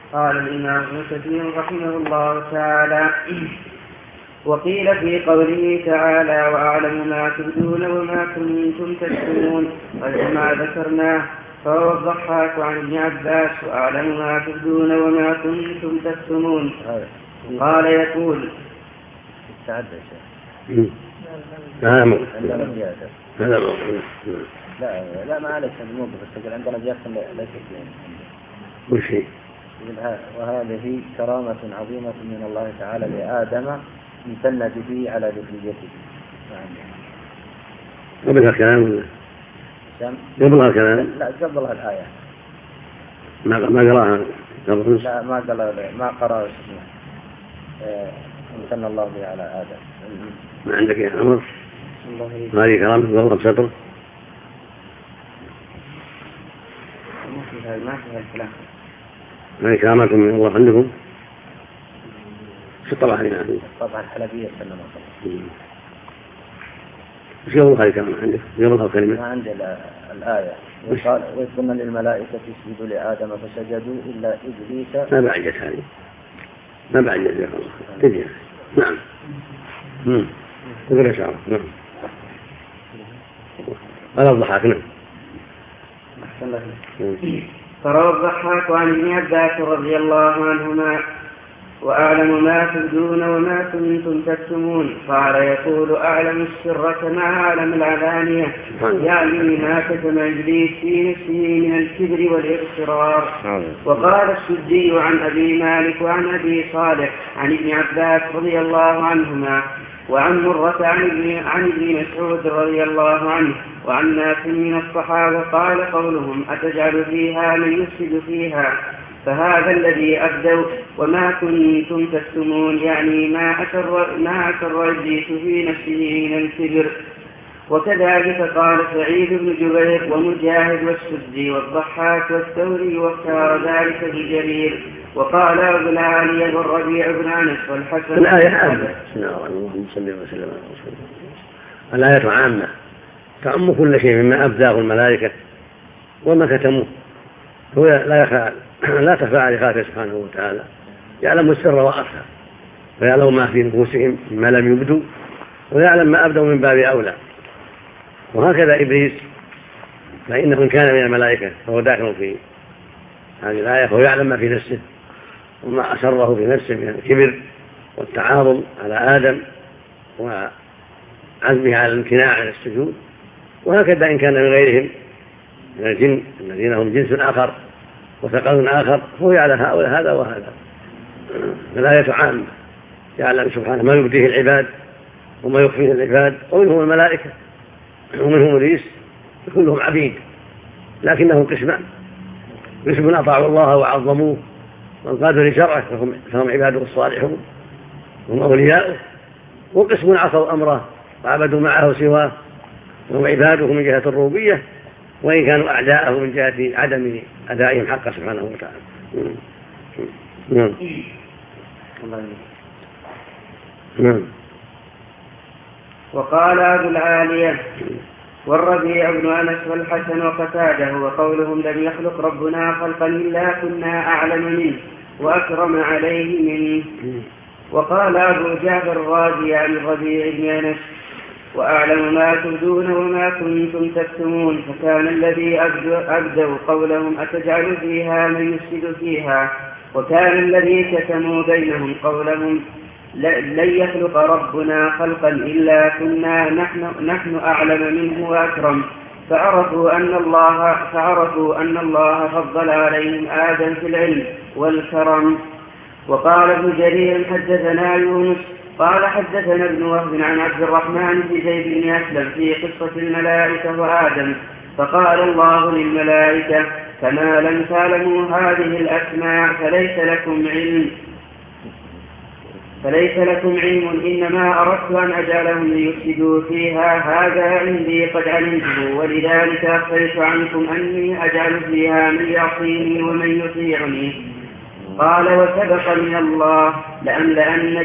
قال الإمام ابن كثير رحمه الله تعالى: وقيل في قوله تعالى: وأعلم ما تبدون وما كنتم تكتمون، ما ذكرناه، فهو الضحاك عن ابن عباس: وأعلم ما تبدون وما كنتم تكتمون. قال يقول: لا ما عليك الموقف السجل عندنا جاكسون لا شيء كل شيء. وهذه كرامة عظيمة من الله تعالى لآدم امتن به على ذريته. قبلها كلام ولا؟ قبلها كلام؟ لا قبلها الآية. ما قراها قبل؟ لا ما قرأ امتن الله به على آدم. ما عندك يا عمر؟ هذه كلام قبلها بسطر؟ ما فيها الكلام. هذه كرامة من الله عندكم؟ في الطبعة هذه الطبعة الحلبية صلى الله عليه وسلم. وش قبلها هذه كلمة عندك؟ قبلها كلمة؟ ما عندي الآية. وقال: وإذ قلنا للملائكة اسجدوا لآدم فسجدوا إلا إبليس. ما بعجت هذه. ما بعجت يا الله. تجي. نعم. تقول إن شاء الله. نعم. أنا الضحاك. نعم. فروى الضحاك عن ابن عباس رضي الله عنهما: وأعلم ما تبدون وما كنتم تكتمون. قال يقول: أعلم السر كما أعلم العلانية، يعني ما كتم إبليس في نفسه من الكبر والإصرار. وقال السدي عن أبي مالك وعن أبي صالح عن ابن عباس رضي الله عنهما وعن مرة عن ابن مسعود رضي الله عنه وعن ناس من الصحابة قال قولهم: أتجعل فيها من يفسد فيها؟ فهذا الذي أبدوا وما كنتم تكتمون، يعني ما أسر إبليس في نفسه من الكبر. وكذلك قال سعيد بن جبير ومجاهد والسدي والضحاك والثوري، واختار ذلك بجرير. وقال أبو العالية والربيع بن أنس والحسن. الآية عامة. اللهم صل وسلم على رسول الله. الآية عامة تعم كل شيء مما أبداه الملائكة وما كتموه. هو لا تخفى على خافه سبحانه وتعالى، يعلم السر وأخفى، ويعلم ما في نفوسهم ما لم يبدوا، ويعلم ما أبدوا من باب أولى. وهكذا إبليس، فإنه إن كان من الملائكة فهو داخل في هذه الآية، فهو يعلم ما في نفسه وما أسره في نفسه من الكبر والتعاظم على آدم وعزمه على الامتناع عن السجود. وهكذا إن كان من غيرهم من الجن الذين هم جنس آخر وثقل آخر، هو يعلم هذا وهذا. الآية عامة، يعلم سبحانه ما يبديه العباد وما يخفيه العباد، ومنهم الملائكة ومنهم إبليس، كلهم عبيد لكنهم قسمان: قسم أطاعوا الله وعظموه وانقادوا لشرعه فهم عباده الصالحون هم أولياؤه، وقسم عصوا أمره وعبدوا معه سواه وهم عباده من جهة الربوبية، وإن كانوا أعداءه من جهة عدم أدائهم حقه سبحانه وتعالى. نعم. وقال أبو العالية والربيع بن أنس والحسن وقتاده وقولهم: لم يخلق ربنا خلقا إلا كنا أعلم منه وأكرم عليه منه. وقال أبو جعفر الرازي عن الربيع بن أنس: وأعلم ما تبدون وما كنتم تكتمون. فكان الذي أبدوا قولهم: أتجعل فيها من يفسد فيها؟ وكان الذي كتموا بينهم قولهم: لن يخلق ربنا خلقا إلا كنا نحن أعلم منه وأكرم. فعرفوا أن الله فضل عليهم آدم في العلم والكرم. وقال ابن جرير: حدثنا يونس قال حدثنا ابن وهب عن عبد الرحمن بن زيد بن أسلم في قصة الملائكة وآدم. فقال الله للملائكة: كما لم تعلموا هذه الأسماء فليس لكم علم، إنما أردت أن أجعلهم ليفسدوا فيها، هذا عندي قد علمته، ولذلك أخفيت عنكم أني أجعل فيها من يعصيني ومن يطيعني. قال: وسبق من الله لأملأن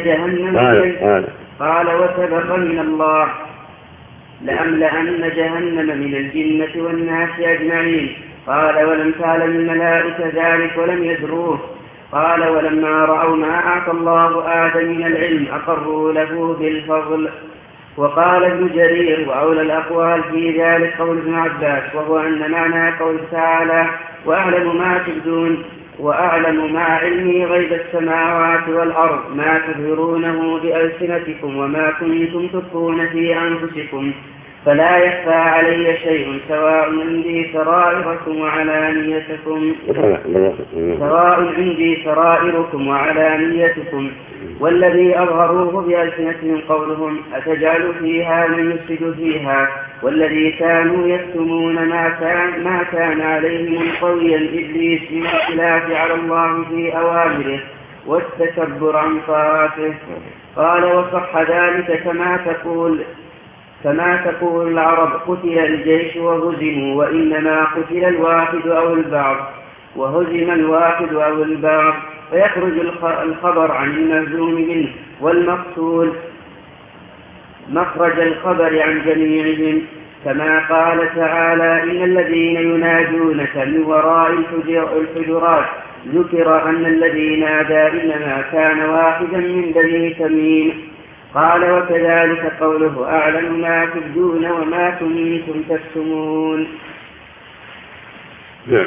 جهنم من الجنة والناس أجمعين. قال: ولم تعلم الملائكة ذلك ولم يدروه. قال ولما رأوا ما أعطى الله آدم من العلم أقروا له بالفضل. وقال ابن جرير وأولى الأقوال في ذلك قول ابن عباس، وهو أن معنى قول تعالى وأعلم ما تبدون وأعلم مع علمي غيب السماوات والأرض ما تظهرونه بألسنتكم وما كنتم تخفون في أنفسكم فلا يخفى علي شيء سواء عندي سرائركم وعلانيتكم والذي أظهروه بألسنتهم قولهم أتجعل فيها من يفسد فيها والذي كانوا يكتمون ما كان عليهم قويا إبليس من الخلاف على الله في أوامره والتكبر عن طاعته. قال وصح ذلك كما تقول العرب قتل الجيش وهزموا، وإنما قتل الواحد أو البعض وهزم الواحد أو البعض، فيخرج الخبر عن المهزوم منه والمقتول مخرج الخبر عن جميعهم، كما قال تعالى إن الذين ينادونك من وراء الحجرات ذكر أن الذي نادى إنما كان واحدا من بني تميم. قال وكذلك قوله أعلم ما تبدون وما كنتم تكتمون. نعم.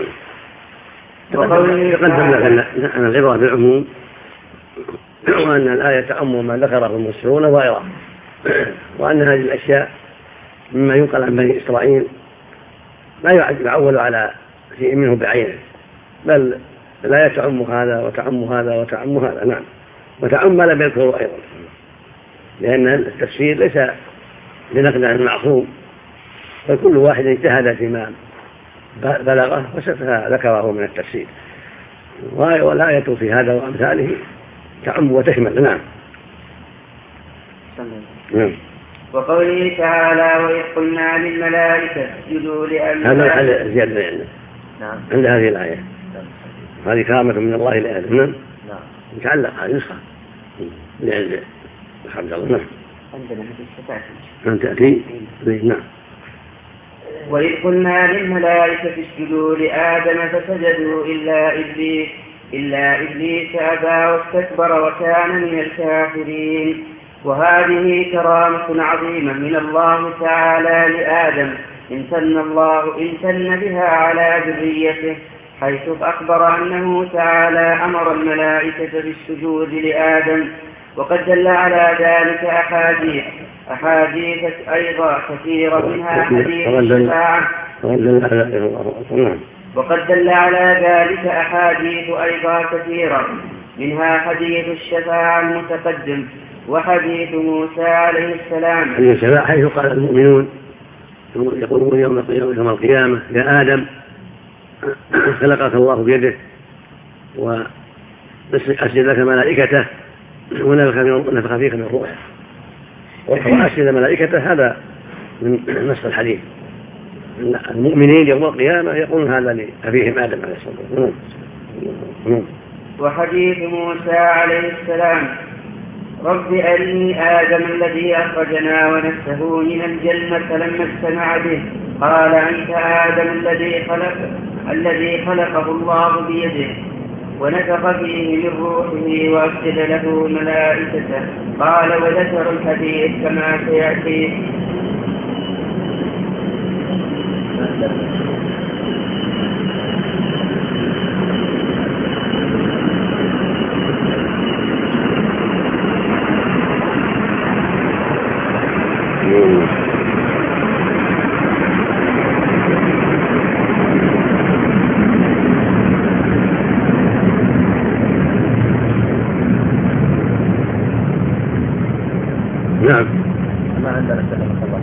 تقدم لك أن العبرة بالعموم وأن الآية تعم ما ذكره المفسرون ظاهرة، وأن هذه الأشياء مما ينقل عن بني إسرائيل لا يعول على شيء منه بعينه، بل الآية تعم هذا وتعم هذا وتعم هذا. نعم. وتعم ما لم يذكره أيضا، لأن التفسير ليس بنقل عن المعصوم، فكل واحد اجتهد فيما بلغه وذكره من التفسير، والآية في هذا وأمثاله تعم وتشمل. نعم. وقوله تعالى وإذ قلنا للملائكة اسجدوا لآدم. هذا الحل زيادة يعني. نعم. عند هذه الآية هذه كرامة من الله لآدم. نعم. يتعلق هذه نسخة لأجل الحمد لله. عندنا هذه أن تأتي. نعم. وإذ قلنا للملائكة اسجدوا لآدم فسجدوا إلا إبليس أبى واستكبر وكان من الكافرين. وهذه كرامة عظيمة من الله تعالى لآدم امتن بها على ذريته، حيث أخبر أنه تعالى أمر الملائكة بالسجود لآدم. وقد دل على ذلك أحاديث أيضا كثيرة منها حديث الشفاعة. وقد دل على ذلك أحاديث أيضا كثيرة منها حديث الشفاعة المتقدم وحديث موسى عليه السلام. حيث قال المؤمنون يقولون يوم القيامة يا آدم خلقك الله بيده وأسجد لك ملائكته ونفخ فيك من روحه، وأسجد ملائكته. هذا من نص الحديث. المؤمنين يوم القيامة يقولون هذا لأبيهم آدم عليه الصلاة والسلام. وحديث موسى عليه السلام رب أرني آدم الذي أخرجنا ونفسه من الجنة لما اجتمع به، قال أنت آدم الذي خلقه الله بيده ونفخ فيه من روحه وأسجد له ملائكته. قال وذكر الحديث كما سيأتي. نعم. ما عندنا سلام الله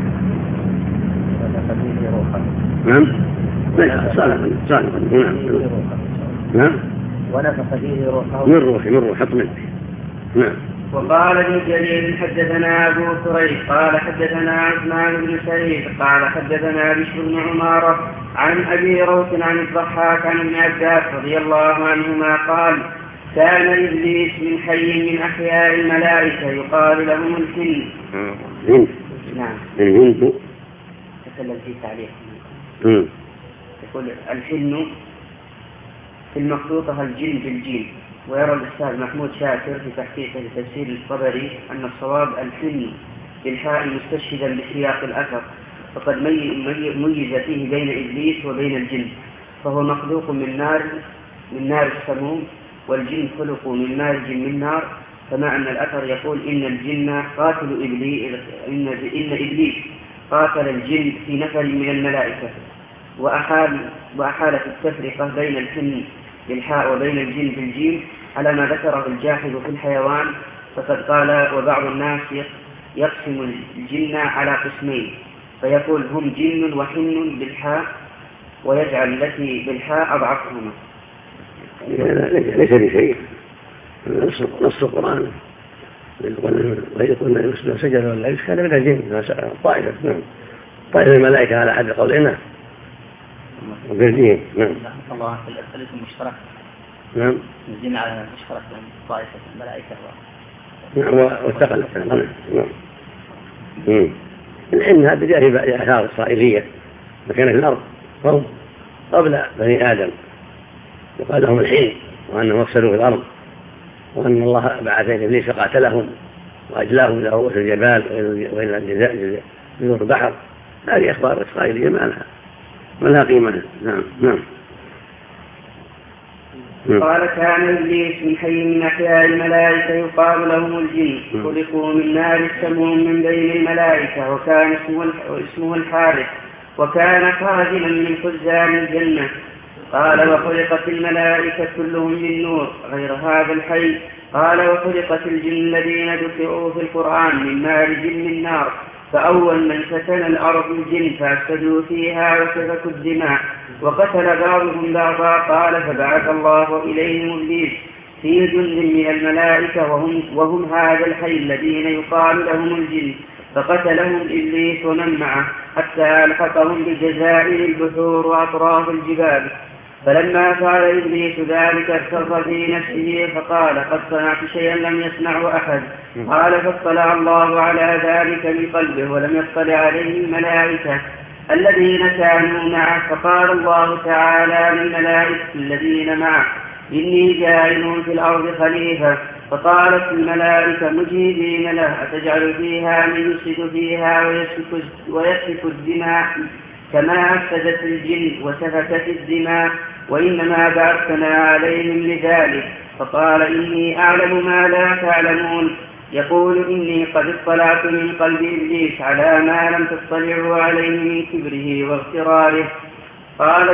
ونفخ روحه. نعم. صالحا. نعم. ونفخ فيه روحه من روح حط منه. نعم. وقال ابن جرير حدثنا أبو كريب قال حدثنا عثمان بن سعيد قال حدثنا بشر بن عمارة عن أبي روح عن الضحاك عن ابن عباس رضي الله عنهما قال كان إبليس من حي من أحياء الملائكة يقال لهم الجن. نعم. الجن. تكلم في تعليق. يقول الحن في المخطوطة الجن بالجيم. ويرى الأستاذ محمود شاكر في تحقيقه لتفسير الطبري أن الصواب الحن بالحاء مستشهدا بسياق الأثر، فقد ميز فيه بين إبليس وبين الجن، فهو مخلوق من نار السموم، والجن خلقوا من مارج من نار. كما أن الأثر يقول إن الجن قاتلوا إبليس، إن إبليس قاتل الجن في نفر من الملائكة، وأحال في التفرقة بين الحن بالحاء وبين الجن بالجيم على ما ذكره الجاحظ في الحيوان. فقد قال وبعض الناس يقسم الجن على قسمين، فيقول هم جن وحن بالحاء، ويجعل التي بالحاء أضعفهما. ليس بشيء، نص القرآن ويقولون يسجد سجد ولا يسكن من الجن طائفة، نعم، طائفة الملائكة على حد قولنا وبالجين. نعم. الله في الأسئلة المشتركة. نعم. الجن على المشترك بين طائفة الملائكة. نعم، والثقل. نعم. الحين هذا جاء في آثار إسرائيلية مكان في الأرض قوم قبل بني آدم يقال لهم الحين، وأنهم أفسدوا في الأرض، وأن الله بعث إبليس فقاتلهم وأجلاهم إلى رؤوس الجبال وإلى جذور البحر. هذه أخبار إسرائيلية ما لها قيمة. نعم. قال كان إبليس من حي من أحياء الملائكة يقال لهم الجن، خلقوا من نار السموم من بين الملائكة، وكان اسمه الحارث، وكان خازنا من خزان الجنة. قال وخلقت الملائكة كلهم من نور غير هذا الحي. قال وخلقت الجن الذين ذكروا في القرآن من مارج من نار، فأول من سكن الأرض الجن فأفسدوا فيها وسفكوا الدماء وقتل بعضهم بعضا. قال فبعث الله إليهم إبليس في جند من الملائكة وهم هذا الحي الذين يقال لهم الجن، فقتلهم إبليس ومن معه حتى ألحقهم بجزائر البحور وأطراف الجبال. فلما فعل إبليس ذلك ارتضى في نفسه فقال قد صنعت شيئا لم يصنعه أحد. قال فاطلع الله على ذلك من قلبه ولم يطلع عليه الملائكة الذين كانوا معه. فقال الله تعالى للملائكة الذين معه إني جاعل في الأرض خليفة. فقالت الملائكة مجيبين له أتجعل فيها من يفسد فيها ويسفك الدماء كما أفسدت الجن وسفكت الدماء، وإنما بعثنا عليهم لذلك. فقال إني أعلم ما لا تعلمون. يقول إني قد اطلعت من قلب إبليس على ما لم تطلعوا عليه من كبره واغتراره. قال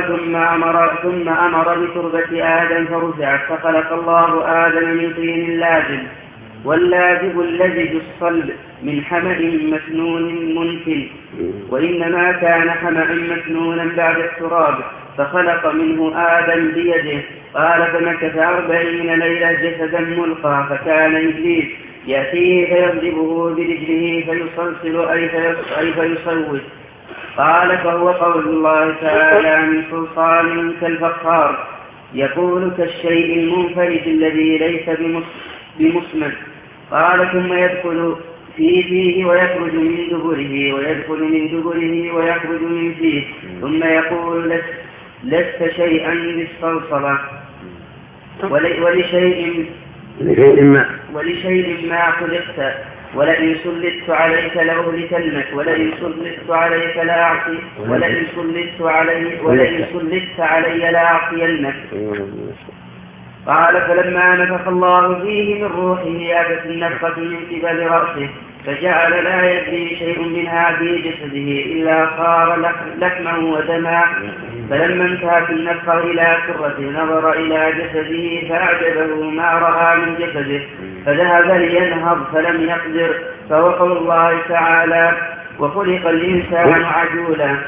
ثم أمر بتربة آدم فرفعت، فخلق الله آدم من طين لازب، واللازب اللزج الصلب من حمأ مسنون منتن، وإنما كان حمأ مسنونا بعد التراب، فخلق منه آدم بيده. قال فمكث 40 ليلة جسدا ملقى، فكان إبليس يأتيه فيضربه برجله فيصلصل أي فيصوت. قال فهو قول الله تعالى من صلصال كالفخار، يقول كالشيء المنفرد الذي ليس بمسمن. قال ثم يدخل في فيه ويخرج من دبره، ويدخل من دبره ويخرج من فيه، ثم يقول لست شيئا للصلصلة ولشيء ما خلقت، ولئن سلطت عليك لأهلكنك، ولئن سلطت عليك لأعصي، ولئن سلطت علي لأعصينك. قال فلما نفخ الله فيه من روحه أتت النفخة من قبل رأسه، فجعل لا يدري شيء منها في جسده إلا صار لحما ودما. فلما انتهت النفخة إلى سرة نظر إلى جسده فأعجبه ما رأى من جسده، فذهب لينهض فلم يقدر. فهو قول الله تعالى وخلق الإنسان عجولا.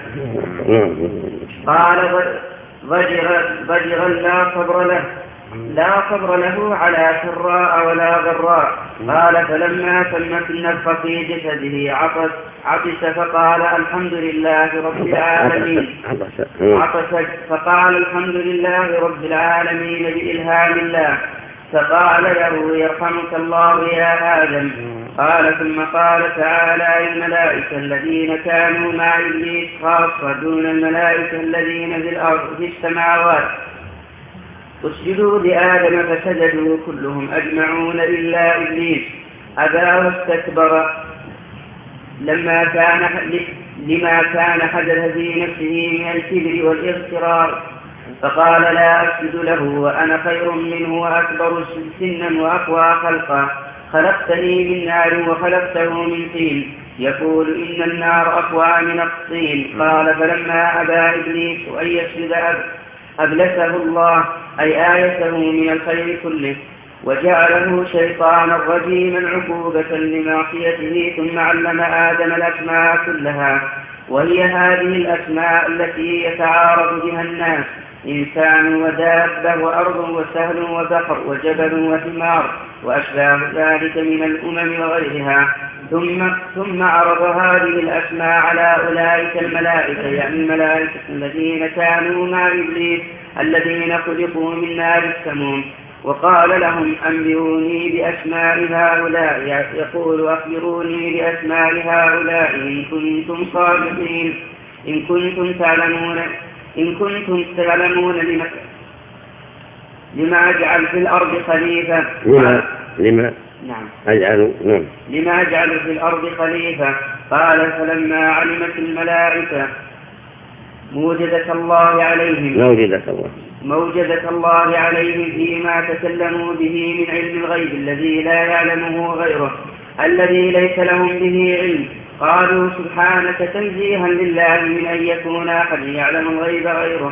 قال ضجرا لا صبر له على سراء ولا ضراء. قال فلما تمت النفخة في جسده عطس فقال الحمد لله رب العالمين. فقال الحمد لله رب العالمين بإلهام الله. فقال له يرحمك الله يا آدم. قال ثم قال تعالى الملائكة الذين كانوا مع إبليس خاصة دون الملائكة الذين في الأرض في السماوات. اسجدوا لآدم فسجدوا كلهم أجمعون إلا إبليس أبى واستكبر لما كان حدث في نفسه من الكبر والاغترار، فقال لا أسجد له وأنا خير منه وأكبر سنا وأقوى خلقا، خلقتني من نار وخلقته من طين، يقول إن النار أقوى من الطين. قال فلما أبى إبليس أن يسجد أبلسه الله أي آيته من الخير كله، وجعله شيطانا رجيما عقوبة لمعصيته، ثم علم آدم الأسماء كلها، وهي هذه الأسماء التي يتعارض بها الناس: إنسان ودابة وأرض وسهل وبحر وجبل وثمار وأشباه ذلك من الأمم وغيرها. ثم عرض هذه الأسماء على أولئك الملائكة، يعني الملائكة الذين كانوا مع إبليس الذين خلقوا من نار السموم، وقال لهم أنبئوني بأسماء هؤلاء، يقول أخبروني بأسماء هؤلاء إن كنتم صادقين، إن كنتم تعلمون لما أجعل في الأرض خليفة. لما أجعل في الأرض خليفة. قال فلما علمت الملائكة موجدة الله عليهم فيما تكلموا به من علم الغيب الذي لا يعلمه غيره الذي ليس لهم به علم، قالوا سبحانك تنزيها لله من أن يكون أحد يعلم الغيب غيره،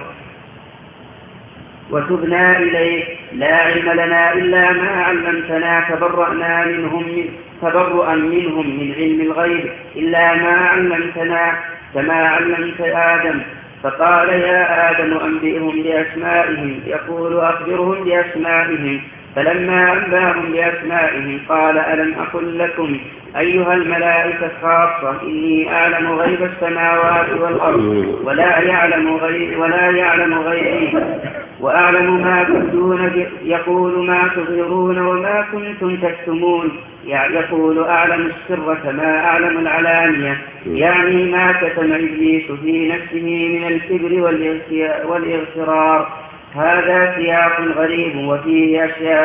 وتبنا إليه لا علم لنا إلا ما علمتنا، تبرؤا منهم من علم الغيب إلا ما علمتنا كما علمت آدم. فقال يا آدم أنبئهم بأسمائهم، يقول أخبرهم بأسمائهم. فلما أنباهم بأسمائهم قال ألم أقل لكم أيها الملائكة خاصة إني أعلم غيب السماوات والأرض ولا يعلم غيري وأعلم ما تبدون، يقول ما تظهرون وما كنتم تكتمون، يقول أعلم السر كما أعلم العلانية، يعني ما كتم إبليس في نفسه من الكبر والاغترار. هذا سياق غريب وفيه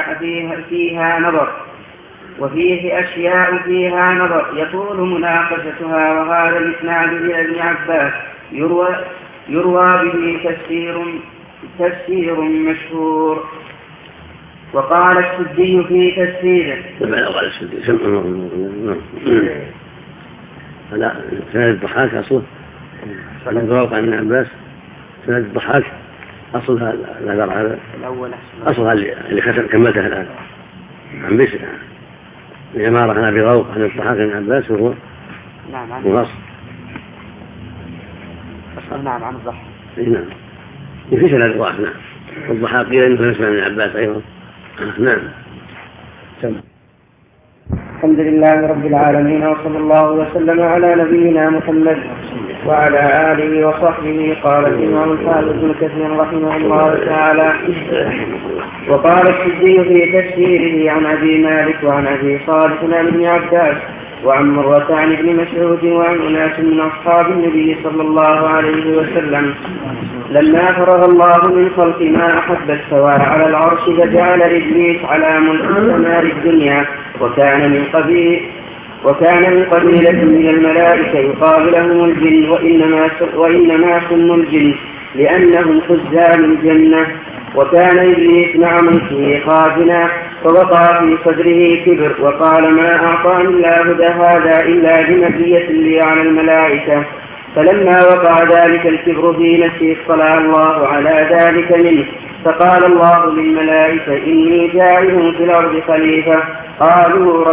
أشياء فيها نظر يطول مناقشتها، وهذا الإسناد إلى ابن عباس يروى به تفسير مشهور. وقال السدي في تفسيره لا سند الضحاك أصله فوق ابن عباس، سند الضحاك أصلها النظر هذا أصلها اللي كملتها الآن عن بسر العمارة عن أبي روق عن الضحاك بن عباس، وهو مغص عن الضحاك. نعم يفيش الأضواء. نعم والضحاك قيل إنه يسمع من عباس أيضا. نعم. الحمد لله رب العالمين، وصلى الله وسلم على نبينا محمد وعلى آله وصحبه. قال الإمام الحافظ ابن كثير رحمه الله تعالى: وقال السدي في تفسيره عن أبي مالك وعن أبي صالح عن ابن عباس وعن مرة عن ابن مسعود وعن أناس من أصحاب النبي صلى الله عليه وسلم: لما فرغ الله من خلق ما أحب استوى على العرش فجعل إبليس على ملك سماء الدنيا، وكان من قبيلة من الملائكة يقال لهم الجن، وإنما سموا الجن لأنهم خزان الجنة. وكان إبليس مع ملكه خازنا، فوقع في صدره كبر وقال ما أعطاني الله هذا إلا بمزية لي على الملائكة. فلما وقع ذلك الكبر في نفسه اطلع الله على ذلك منه، فقال الله للملائكة إني جاعل في الأرض خليفة. قالوا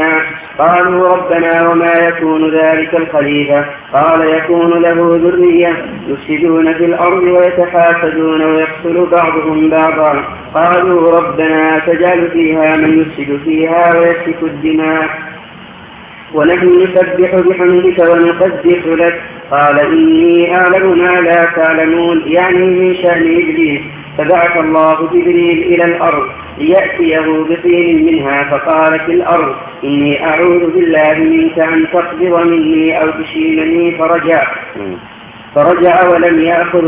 ربنا وما يكون ذلك الخليفة؟ قال يكون له ذرية يفسدون في الأرض ويتحاسدون ويقتل بعضهم بعضا. قالوا ربنا تجعل فيها من يفسد فيها ويسفك الدماء ونحن نسبح بحمدك ونقدس لك. قال إني أعلم ما لا تعلمون، يعني من شأن إبليس. فبعث الله جبريل إلى الأرض ليأتيه بطين منها، فقالت الأرض إني أعوذ بالله منك أن تقبض مني أو تشيلني، فرجع. فرجع ولم يأخذ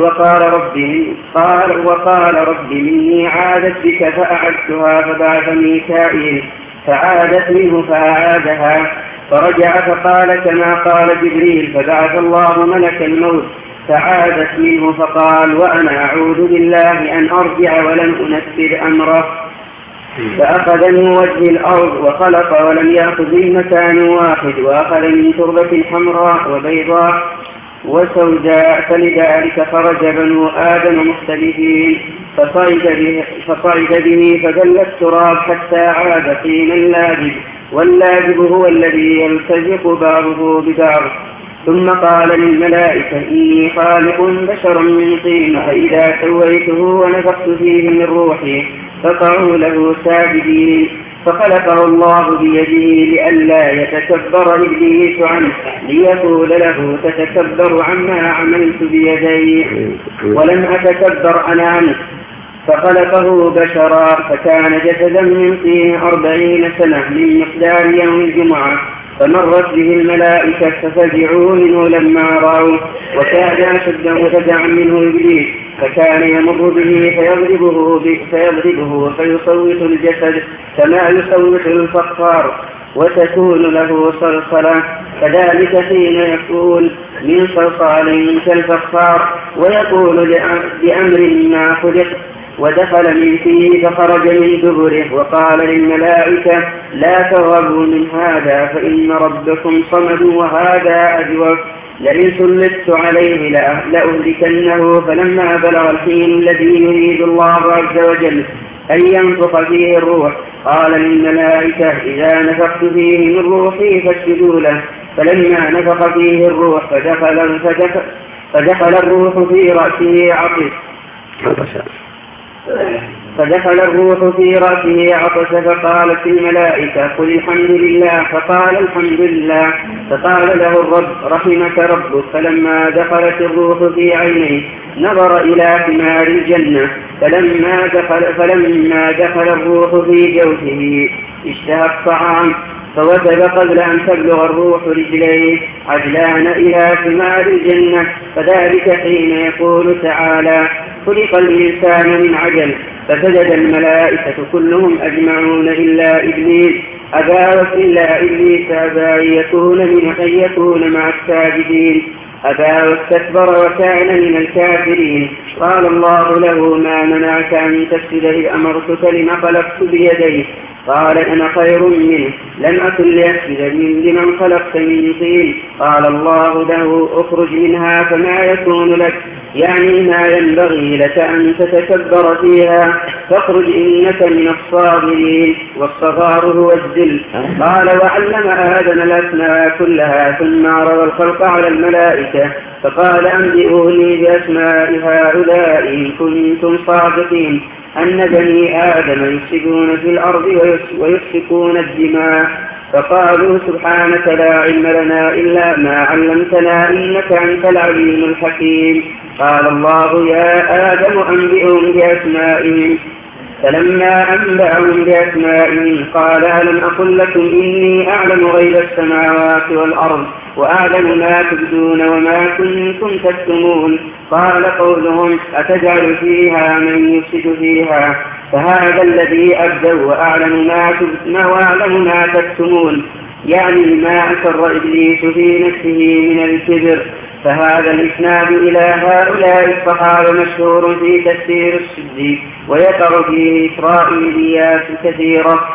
وقال رب مني عادت بك فأعدتها، فبعث ميكائيل فعادت منه فأعادها، فرجع فقال كما قال جبريل، فبعث الله ملك الموت فعادت منه فقال وأنا أعوذ بالله أن أرجع ولم أنفذ أمره، فأخذ من وجه الأرض وخلق ولم يأخذ من مكان واحد، وأخذ من تربة حمراء وبيضاء وسوداء، فلذلك خرج بنو آدم مختلفين، فصعد به فدل التراب حتى عاد طينا لازب، واللازب هو الذي يلتزق بعضه ببعض. ثم قال للملائكة إني خالق بشرا من طين، فإذا سويته ونفخت فيه من روحي فقعوا له ساجدين، فخلقه الله بيده لئلا يتكبر إبليس عنه، ليقول له تتكبر عما عملت بيدي ولم أتكبر أنا عنه، فخلقه بشرا، فكان جسدا من طين 40 سنة من مقدار يوم الجمعة، فمرت به الملائكة ففزعوا منه لما رأوه، وكان أشد فزعا منه إبليس، فكان يمر به فيضربه فيصوت الجسد كما يصوت الفخار، وتكون له صلصلة، كذلك حين يكون من صلصال كالفخار، ويقول بأمر ما خلق، ودخل من فيه فخرج من دبره، وقال للملائكة لا ترغبوا من هذا فإن ربكم صمد وهذا أجوف، لئن سلطت عليه لأهلكنه. فلما بلغ الحين الذي يريد الله عز وجل أن ينفخ فيه الروح قال للملائكة إذا نفخت فيه من روحي فاسجدوا له، فلما نفخ فيه الروح فدخل الروح في رأسه عطس، فقالت الملائكة قل الحمد لله، فقال الحمد لله، فقال له الرب رحمك ربك. فلما دخلت الروح في عينيه نظر إلى ثمار الجنة، فلما دخل الروح في جوفه اشتهى الطعام، فوثب قبل أن تبلغ الروح رجليه عجلان إلى ثمار الجنة، فذلك حين يقول تعالى خلق الإنسان من عجل، فسجد الملائكة كلهم أجمعون إلا إبليس أبى أن يكون مع الساجدين، أبى واستكبر وكان من الكافرين. قال الله له ما منعك أن تسجد إذ أمرتك لما خلقت بيدي؟ قال أنا خير منه لم أكن لأسجد لمن خلقت من طين. قال الله له اخرج منها فما يكون لك، يعني ما ينبغي لك أن تتكبر فيها، فاخرج إنك من الصاغرين، والصغار هو الذل. قال وعلم آدم الأسماء كلها ثم عرض الخلق على الملائكة فقال أنبئوني بأسماء هؤلاء إن كنتم صادقين أن بني آدم يفسدون في الأرض ويسفكون الدماء. فقالوا سبحانك لا علم لنا إلا ما علمتنا إنك أنت العليم الحكيم. قال الله يا آدم أنبئهم بأسمائهم، فلما أنبأهم بأسمائهم قال ألم أقل لكم إني أعلم غيب السماوات والأرض وأعلم ما تبدون وما كنتم تكتمون. قال قولهم أتجعل فيها من يفسد فيها، فهذا الذي أبدوا وأعلم ما تكتمون، يعني ما أسر إبليس في نفسه من الكبر. فهذا الإسناد إلى هؤلاء الصحابة مشهور في تفسير السدي، ويقع فيه إسرائيليات كثيرة،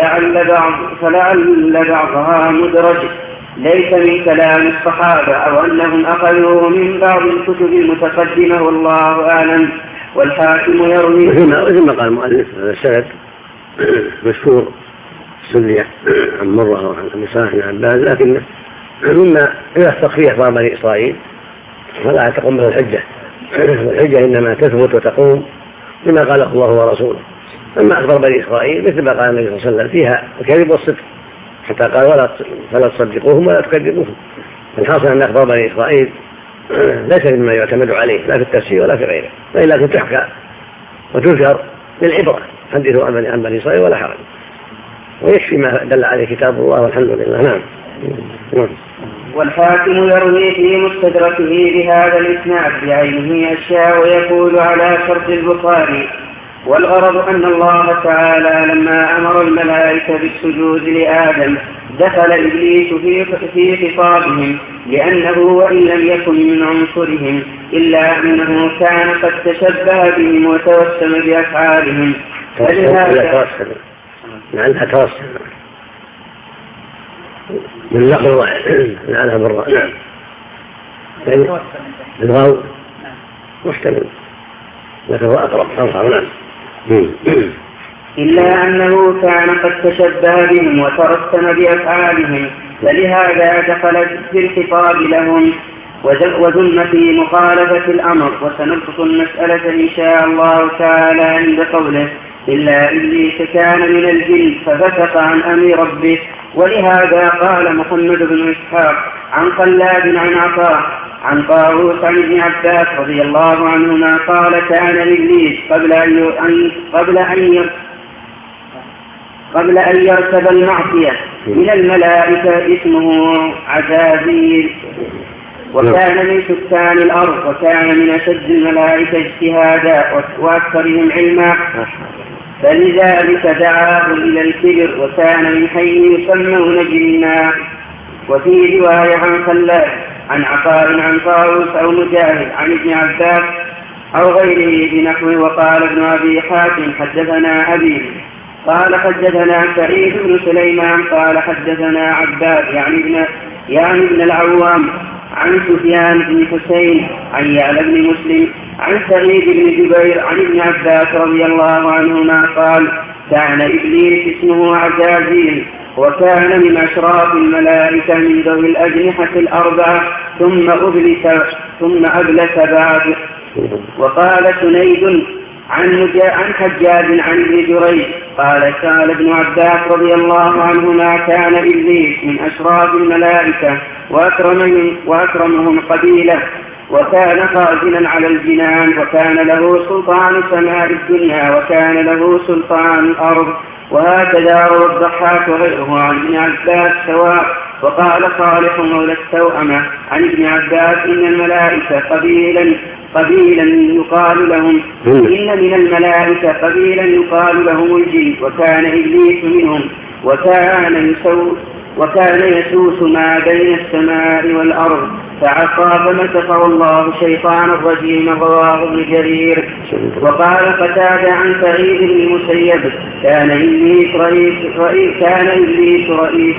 فلعل بعضها مدرج ليس من كلام الصحابة أو أنهم أخذوه من بعض الكتب المتقدمة والله أعلم. والحاكم يروي مثل ما قال المؤلف هذا السند مشهور السنية عن مرة وعن صالح بن عباس، لكن مما إذا استخفيه بعض بني إسرائيل فلا تقوم به الحجة، والحجة إنما تثبت وتقوم بما قاله الله ورسوله. أما أخبار بني إسرائيل مثل ما قال النبي صلى الله عليه وسلم فيها الكذب والصدق، حتى قال فلا تصدقوهم ولا تكذبوهم. الحاصل أن أخبار بني إسرائيل ليس مما يعتمد عليه لا في التفسير ولا في غيره، لكن تحكى وتذكر للعبرة، حدثوا عن بني إسرائيل ولا حرج، ويكفي ما دل عليه كتاب الله والحمد لله. نعم. والحاكم يروي في مستدركه بهذا الإسناد بعينه أشياء ويقول على شرط البخاري. والغرض أن الله تعالى لما أمر الملائكة بالسجود لآدم دخل إبليس في خطابهم، لأنه وإن لم يكن من عنصرهم إلا أنه كان قد تشبه بهم وتوسم بأفعالهم. فلهذا توسم من لحظة واحد لعنها بالراء. نعم بالغاو محتمل لكن هو أقرب أظهر. نعم إلا أنه كان قد تشبه بهم وترسم بأفعالهم، فلهذا دخل في الخطاب لهم وذم في مخالفة الأمر. وسنبسط المسألة إن شاء الله تعالى عند قوله إلا إبليس كان من الجن ففسق عن أمر ربه. ولهذا قال محمد بن إسحاق عن خلاد عن عطاء عن طاووس عن ابن عباس رضي الله عنهما قال كان إبليس قبل أن يرتب المعصية من الملائكة اسمه عزازيل، وكان من سكان الأرض، وكان من أشد الملائكة اجتهادا وأكثرهم علما، فلذلك دعاه إلى الكبر، وكان من حي يسمون جنا. وفي رواية عن خلاد عن عطاء عن طاووس أو مجاهد عن ابن عباس أو غيره بنحوه. وقال ابن أبي حاتم حدثنا أبي قال حدثنا سعيد بن سليمان قال حدثنا عباد يعني ابن العوام عن سفيان بن حسين عن يعلى بن مسلم عن سعيد بن جبير عن ابن عباس رضي الله عنهما قال كان إبليس اسمه عزازيل، وكان من أشراف الملائكة من ذوي الأجنحة الأربعة ثم أبلس بعد. وقال سنيد عن حجاج عن ابن جريج قال ابن عباس رضي الله عنهما كان إبليس من أشراف الملائكة وأكرمهم قبيلة، وكان خازنا على الجنان، وكان له سلطان سماء الدنيا، وكان له سلطان الأرض. وهكذا روى الضحاك وغيره عن ابن عباس سواء. وقال صالح مولى التوأمة عن ابن عباس إن الملائكة قبيلا يقال لهم إن من الملائكة قبيلا يقال لهم الجن، وكان إبليس منهم، وكان يسوس ما بين السماء والأرض فعصى فمسخه الله شيطان الرجيم. رواه ابن جرير. وقال قتادة عن سعيد بن المسيب كان إبليس رئيس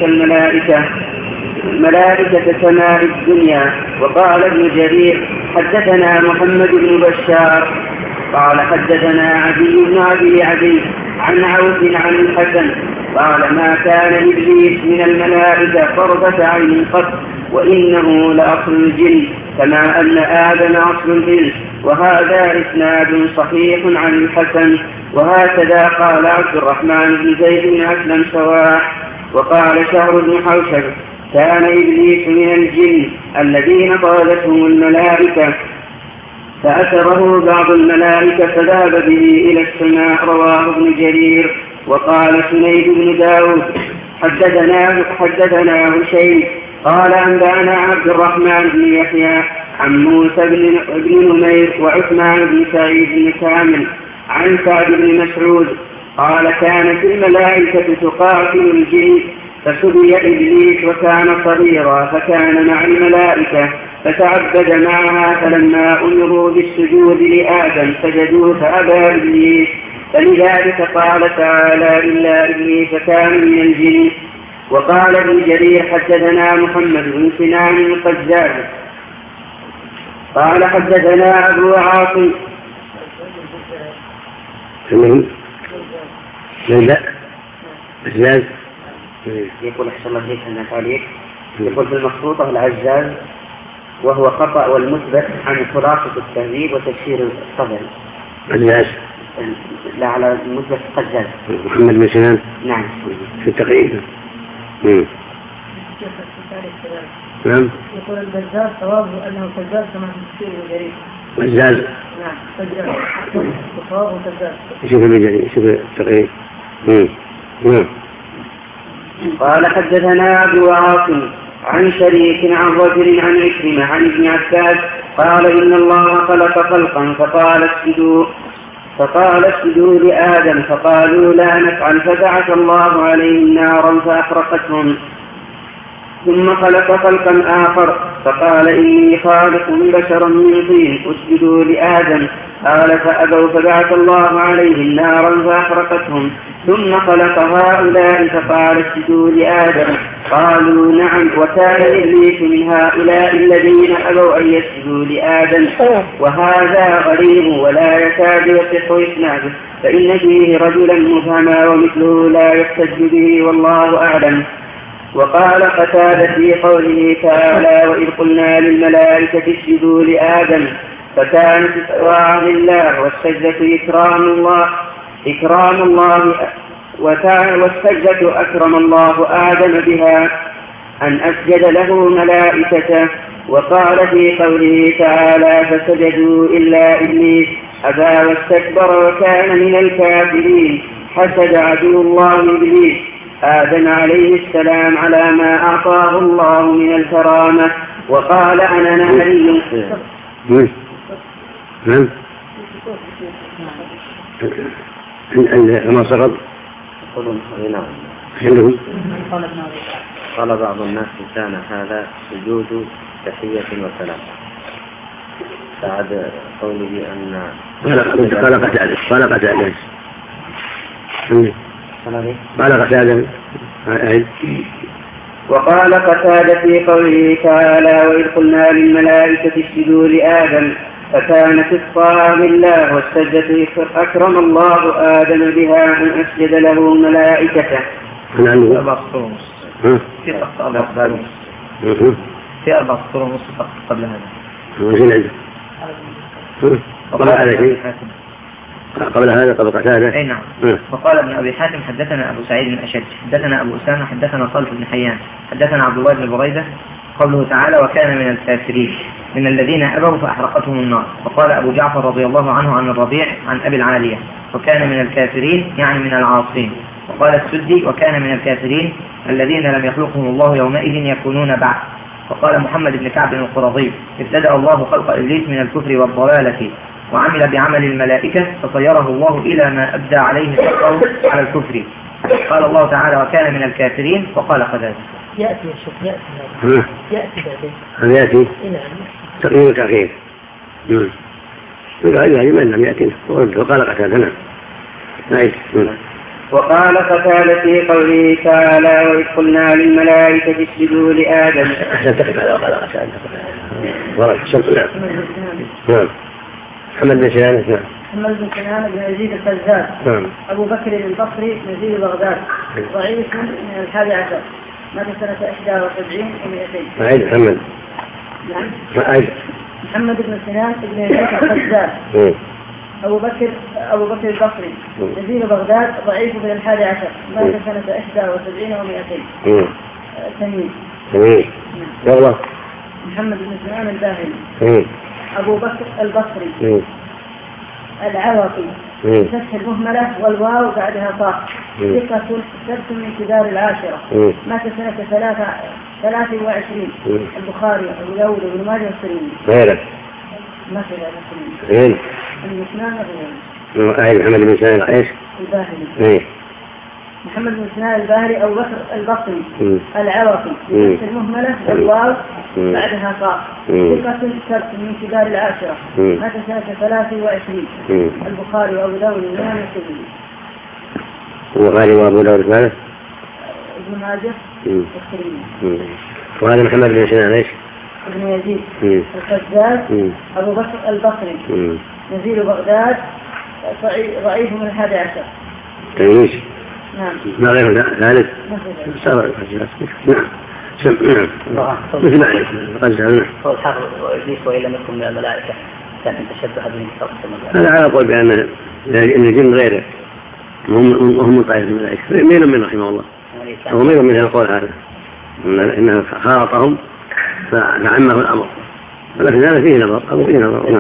الملائكة سماء الدنيا. وقال ابن جرير حدثنا محمد بن بشار قال حدثنا عدي بن أبي عدي عن عوف عن الحسن قال ما كان إبليس من الملائكة طرفة عين قط، وإنه لأصل الجن كما أن آدم أصل الإنس. وهذا إسناد صحيح عن الحسن. وهكذا قال عبد الرحمن بن زيد بن أسلم سواء. وقال شهر بن حوشب كان إبليس من الجن الذين طالتهم الملائكة فأثره بعض الملائكة فذهب به إلى السماء. رواه ابن جرير. وقال سنيد بن داود حدثنا هشيم قال أنبأنا عبد الرحمن بن يحيى عن موسى بن نمير وعثمان بن سعيد بن كامل عن سعد بن مسعود قال كانت الملائكة تقاتل الجن فسبي إبليس وكان صغيرا فكان مع الملائكة فتعبد معها، فلما أمروا بالسجود لآدم سجدوا فأبى إبليس، فلذلك قال تعالى إلا إبليس كان من الجن. وقال ابن جرير حدثنا محمد بن سنان القزاز قال حدثنا أبو عاصم يقول أحسن الله هيك أن تعليق يقول في المخطوطة العزاز وهو خطأ والمثبت عن خلاصة التهذيب وتفسير الصدر. عزاز لا على المثبت قزاز محمد بن سنان. نعم في التقريب. نعم يقول البزاز صوابه أنه كذاب كما في التفسير الجرير. بزاز نعم كذاب وصوابه كذاب. شوف الجرير شوف التقريب. قال حدثنا أبو عاصم عن شريك عن رجل عن عكرمة عن ابن عباس قال إن الله خلق خلقا فقال اسجدوا لآدم فقالوا لا نفعل فبعث الله عليهم نارا فأحرقتهم ثم خلق خلقا آخر فقال إني خالق بشرا من طين اسجدوا لآدم قال فأبوا فبعث الله عليهم نارا فأحرقتهم ثم خلق هؤلاء فقال اسجدوا لآدم قالوا نعم وكان إبليس من هؤلاء الذين أبوا أن يسجدوا لآدم وهذا غريب ولا يكاد يصح إسناده فإن فيه رجلا مبهما ومثله لا يحتج به والله أعلم. وقال قتادة في قوله تعالى وإذ قلنا للملائكة اسجدوا لآدم فكانت إطاعة لله والسجدة إكرام الله والسجدة أكرم الله آدم بها أن أسجد له ملائكته. وقال في قوله تعالى فسجدوا إلا إبليس أبى واستكبر وكان من الكافرين حسد عدو الله إبليس آدم عليه السلام على ما أعطاه الله من الكرامة وقال أنا نهري. كما سقط قال بعض الناس كان هذا سجود تحية وسلام بعد قوله أن قال قتادة وقال قتادة في قوله تعالى وإذ قلنا للملائكة اسجدوا لآدم فكانت الطاعة لله والسجدة أكرم الله آدم بها أن أسجد له ملائكته. في 4 سطور ونص قبل هذا قبل هذا قبل قتادة. أي نعم. وقال ابن أبي حاتم حدثنا أبو سعيد بن أشج حدثنا أبو أسامة حدثنا صالح بن حيان حدثنا عبد الله بن بريدة قوله تعالى وكان من الكافرين من الذين أبوا فأحرقتهم النار. وقال أبو جعفر رضي الله عنه عن الربيع عن أبي العالية وكان من الكافرين يعني من العاصين. وقال السدي وكان من الكافرين الذين لم يخلقهم الله يومئذ يكونون بعد. وقال محمد بن كعب القرظي ابتدأ الله خلق إبليس من الكفر والضلالة وعمل بعمل الملائكة فصيره الله إلى ما أبدى عليه حقه على الكفر. قال الله تعالى وكان من الكافرين وقال قتادة يأتي الشيخ يأتي بعدين يأتي تقييم التأخير من لم يأتي وقال قتادة. وقال قتادة في قوله تعالى وإذ قلنا للملائكة اسجدوا لآدم محمد بن سنان محمد بن سنان بن يزيد الفزاز أبو بكر البصري نزيل بغداد ضعيف من 11 مات سنة 71 و200. محمد محمد بن سنان بن يزيد الفزاز أبو بكر البصري نزيل بغداد ضعيف من 11 مات سنة 71 و200. تميم والله محمد بن سنان الباهلي أبو بكر البصري العراقي فتح المهملة والواو بعدها طاء ثقة سبت من كبار العاشرة مات سنة 23. البخاري أبو داود بن ماجه السلمي ما في هذا المسنان محمد بن سنان ايش الباهلي محمد بن سنان الباهلي أبو بكر البصري العراقي فتح المهملة والواو بعدها طاء ثقة سبت من كبار العاشرة مات سنة 23. البخاري وأبو داود بن ماجه السلمي البخاري وأبو داود ماذا؟ ابن ماجه السلمي. وهذا محمد بن سنان ايش؟ ابن يزيد الفزاز أبو بكر البصري نزيل بغداد ضعيف من 11. تمييز. نعم. ما غير ذلك. نعم. مثل ما قال هو الحر وإبليس وإن لم يكن من الملائكة كان تشبه به هذا على قول بأن الجن غيره وهم من طائفة الملائكة مين من رحمه الله هو مين من القول هذا إنه خالطهم فعمه الأمر ولكن هذا فيه نظر أو فيه نظر.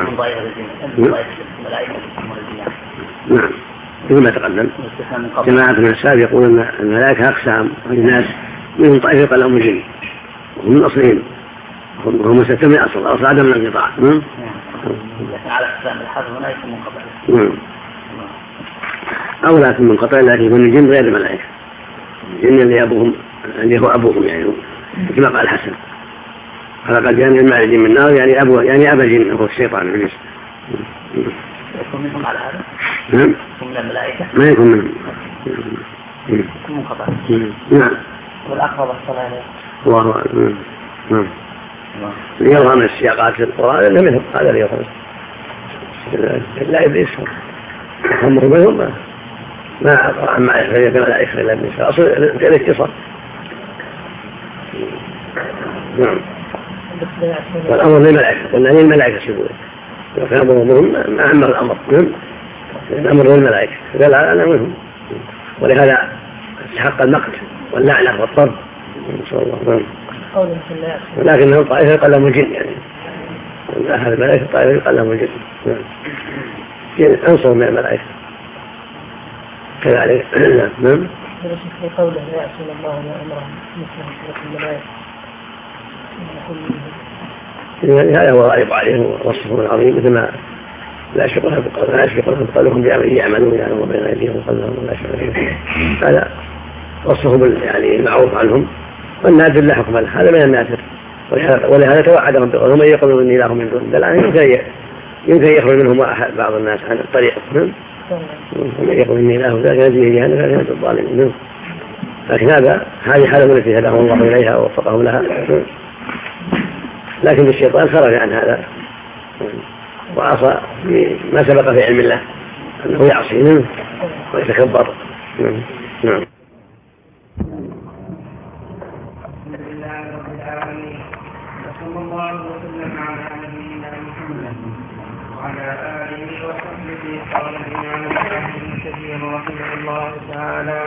نعم مثل ما تقدم جماعة من السابق يقول أن الملائكة أقسام والناس منهم طائفة لهم الجن وهم من أصلهم، هم مستمع من أصل عدم الانقطاع. على أقسام الحظ هنا يكون منقطع. أو لا يكون منقطع، لكن يكون الجن غير الملائكة، الجن اللي هو أبوهم يعني كما قال الحسن فلقد جاء من الماء الجن من النار يعني أبا الجن هو الشيطان الإبليس. يكون منهم على هذا؟ نعم. يكون من الملائكة؟ ما يكون منهم. يكون منقطع. نعم. والأقرب الصلاة عليه. الله أعلم. نعم. يظهر السياقات في القرآن إنه منهم، هذا اللي يظهر. لا إبليس هم بينهم ما أقرأ عن معرفة كملائكة إلا إبليس، أصل الاتصال. نعم. والأمر للملائكة، قلنا للملائكة سبوه وكان بعضهم ما عمر الأمر. الأمر للملائكة قال أنا منهم، ولهذا استحق المقت واللعنة والطرد نسأل الله. ولكنهم طائفة يقلهم الجن، يعني أهل الملائكة طائفة يقلهم الجن. أنصر من الملائكة كذلك. نعم. في قوله لا يعصون الله ولا أمره مثل الملائكة هذا هو غالب عليهم وصفهم العظيم، مثل ما لا يشفق لهم بقولهم يعملون يعني بين أيديهم وقلبهم ولا يشفق. هذا وصفهم يعني المعروف عنهم، والنادر لا حكم له، هذا من النادر. ولهذا توعدهم بقولهم من يقولون إني إله من دون الله، يمكن يخرج منهم بعض الناس عن الطريق، ومن يقول إني إله ذاك نجيه جهنم فليس الظالمين. لكن هذه حالة التي هداهم الله إليها ووفقهم لها، لكن الشيطان خرج عن هذا وعصى ما سبق في علم الله أنه يعصي منه ويتكبر. نعم. الحمد لله رب العالمين، وصلى الله وسلم على نبينا محمد وعلى آله وصحبه. قال الإمام ابن كثير رحمه الله تعالى: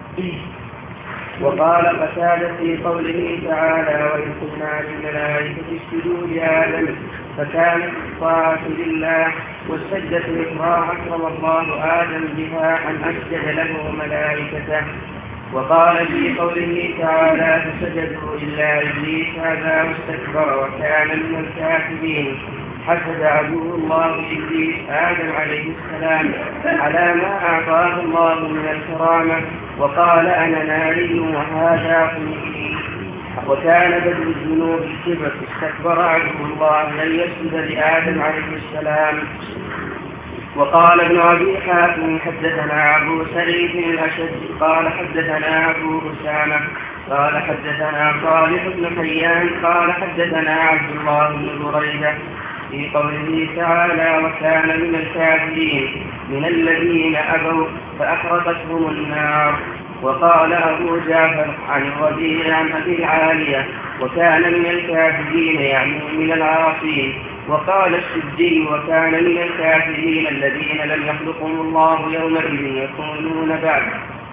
وقال قتادة في قوله تعالى: وإذ قلنا للملائكة اسجدوا لآدم فكانت الطاعة لله والسجدة إكرام أكرم الله آدم بها أن أسجد له ملائكته. وقال في قوله تعالى: فسجدوا إلا إبليس أبى واستكبر وكان من الكافرين. حسد عدو الله إبليس آدم عليه السلام على ما أعطاه الله من الكرامة وقال: أنا ناري وهذا طيني. وكان بدل الذنوب الكبر، استكبر عدو الله لن يسجد لآدم عليه السلام. وقال ابن أبي حاتم: حدثنا أبو سعيد الأشد قال حدثنا أبو أسامة قال حدثنا صالح بن حيان قال حدثنا عبد الله بن بريدة في قوله تعالى: وكان من الكافرين من الذين أبوا فأحرقتهم النار. وقال أبو جعفر عن الربيع عن أبي العالية: وكان من الكافرين يعني من العاصين. وقال السدي: وكان من الكافرين الذين لم يخلقهم الله يومئذ يكونون بعد.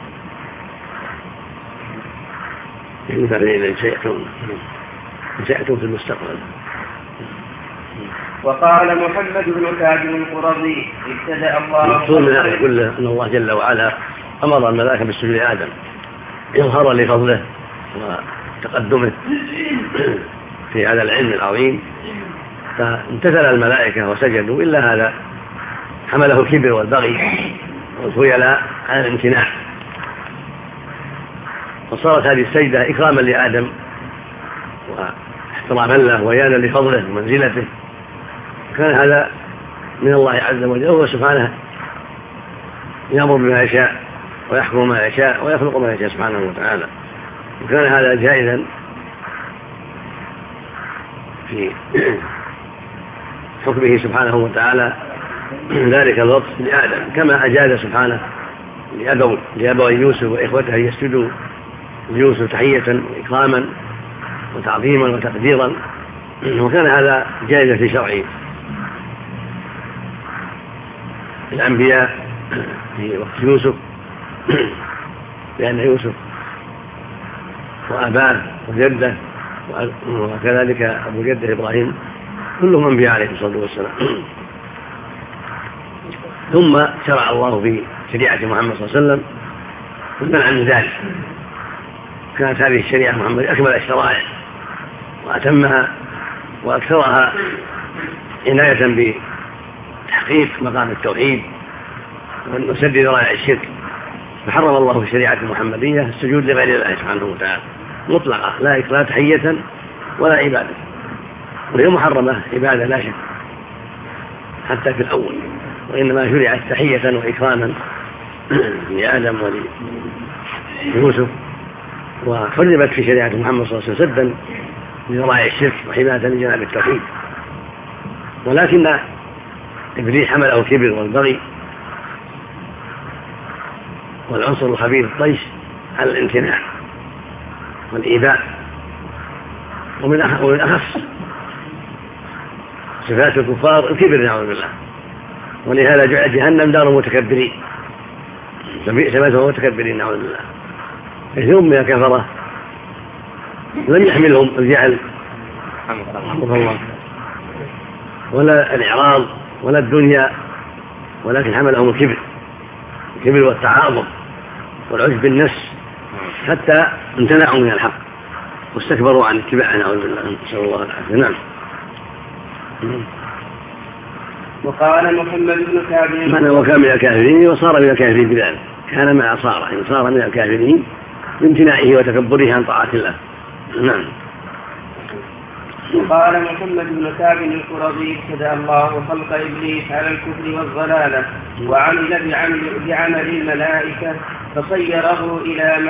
سيأتون في المستقبل. وقال محمد بن كعب القرظي: ابتدأ الله. المقصود من هذا كله أن الله جل وعلا أمر الملائكة بالسجود لآدم إظهارا لفضله وتقدمه في هذا العلم العظيم، فامتثل الملائكة وسجدوا، إلا هذا حمله الكبر والبغي والخيلاء عن الامتناع، فصارت هذه السجدة إكراما لآدم واحتراما له ويانا لفضله ومنزلته. كان هذا من الله عز وجل، وهو سبحانه يأمر بما يشاء ويحكم ما يشاء ويخلق ما يشاء سبحانه وتعالى. وكان هذا جائزا في حكمه سبحانه وتعالى ذلك الوقت لآدم، كما أجاز سبحانه لأبوي يوسف وإخوته أن يسجدوا ليوسف تحية وإكراما وتعظيما وتقديرا. وكان هذا جائزا في شرعه الأنبياء في وقت يوسف، لأن يوسف وأباه وجده وكذلك أبو جده إبراهيم كلهم أنبياء عليه الصلاة والسلام. ثم شرع الله في شريعة محمد صلى الله عليه وسلم المنع من ذلك. كانت هذه الشريعة محمد أكمل الشرائع وأتمها وأكثرها عناية بتحقيق مقام التوحيد وسد ذرائع الشرك. فحرم الله في الشريعة المحمدية السجود لغير الله سبحانه وتعالى مطلقة، لا تحية ولا عبادة، وهي محرمة عبادة لا شك حتى في الأول، وإنما شرعت تحية وإكراما لآدم وليوسف، وحرمت في شريعة محمد صلى الله عليه وسلم سدا لذرائع الشرك وحماية لجناب التوحيد. ولكن إبليس حمله الكبر والبغي والعنصر الخبيث الطيش على الامتناع والإيذاء، ومن أخص صفات الكفار الكبر نعوذ بالله، ولهذا جعل جهنم دار متكبرين، فبئس مثوى المتكبرين نعوذ بالله. كثير من الكفرة لم يحملهم الجعل رحمه الله ولا الإعراض ولا الدنيا، ولكن حملهم الكبر والتعاظم والعجب بالنفس، حتى امتنعوا من الحق واستكبروا عن اتباعه نعوذ بالله، نسأل الله العافية. نعم. وقال محمد بن كعب معنى وكان من الكافرين وصار من الكافرين بذلك، كان مع صار من الكافرين بامتناعه وتكبره عن طاعة الله. نعم. وقال محمد بن كعب القرظي ابتدأ الله خلق إبليس على الكفر والضلالة وعمل بعمل الملائكة فصيره إلى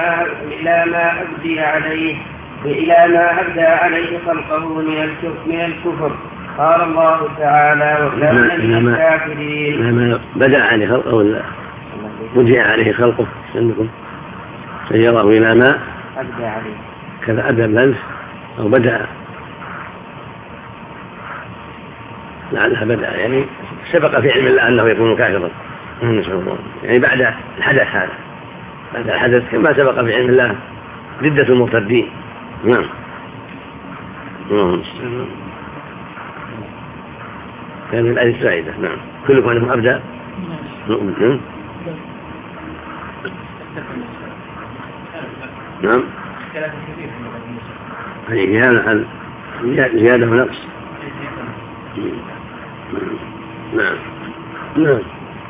ما أبدى عليه خلقه من الكفر. قال الله تعالى وكان من الكافرين. لما بدأ عليه خلقه ولا وجع عليه خلقه عندكم صيره إلى ما أبدى عليه كذا أبدى بالأنف أو بدأ لعلها بدأ يعني سبق في علم الله أنه يكون كافرا يعني بعد الحدث هذا، بعد الحدث كما سبق في علم الله ردة المرتدين. نعم. كان من الآية السعيدة. نعم. كلكم أنهم أبدأ. نعم. هذه زيادة ونقص. نعم. نعم.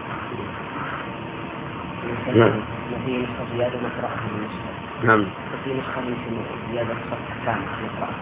نعم. في نسخة زيادة نقرأها من النسخة. نعم. وفي نسخة من زيادة صفحة كاملة نقرأها.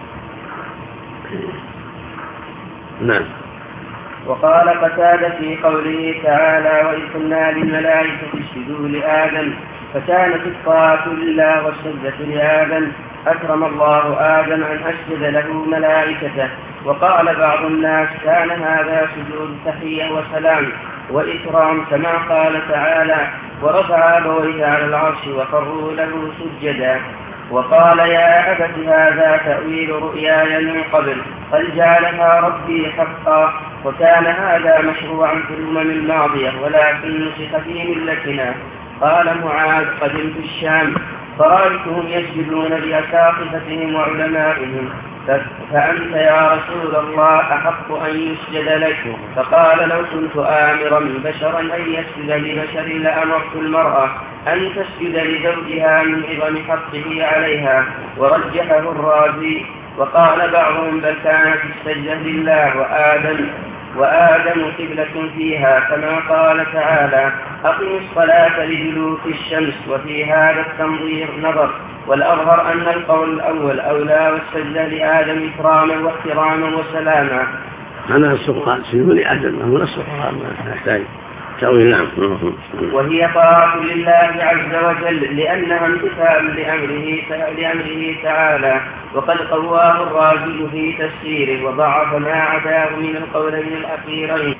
نعم. وقال قتادة في قوله تعالى وإذ قلنا للملائكة اسجدوا لآدم فكانت الطاعة لله والسجدة لآدم أكرم الله آدم أن أسجد له ملائكته. وقال بعض الناس كان هذا سجود تحية وسلام وإكرام كما قال تعالى ورفع أبويه على العرش وخروا له سجدا. وقال يا أبت هذا تأويل رؤياي من قبل قد جعلها ربي حقا. وكان هذا مشروعا في الأمم الماضية ولكن نسخ في ملتنا. قال معاذ قدمت الشام فرأيتهم يسجدون لأساقفتهم وعلمائهم فأنت يا رسول الله أحق أن يسجد لك. فقال لو كنت آمرا بشرا أن يسجد لبشر لأمرت المرأة أن تسجد لزوجها من عظم حقه عليها. ورجحه الرازي. وقال بعضهم بل كانت السجدة لله وآدم قبلة فيها كما قال تعالى أقم الصلاة لدلوك الشمس. وفي هذا التنظير نظر، والأظهر أن القول الأول أولى والسجدة لآدم إكراما واحتراما وسلاما. أنا السؤال سجود لآدم هو نص القرآن ما يحتاج تأويل. نعم. وهي طاعة لله عز وجل لأنها امتثال لأمره تعالى. وقد قواه الرازي في تفسيره وضعف ما عداه من القولين الأخيرين.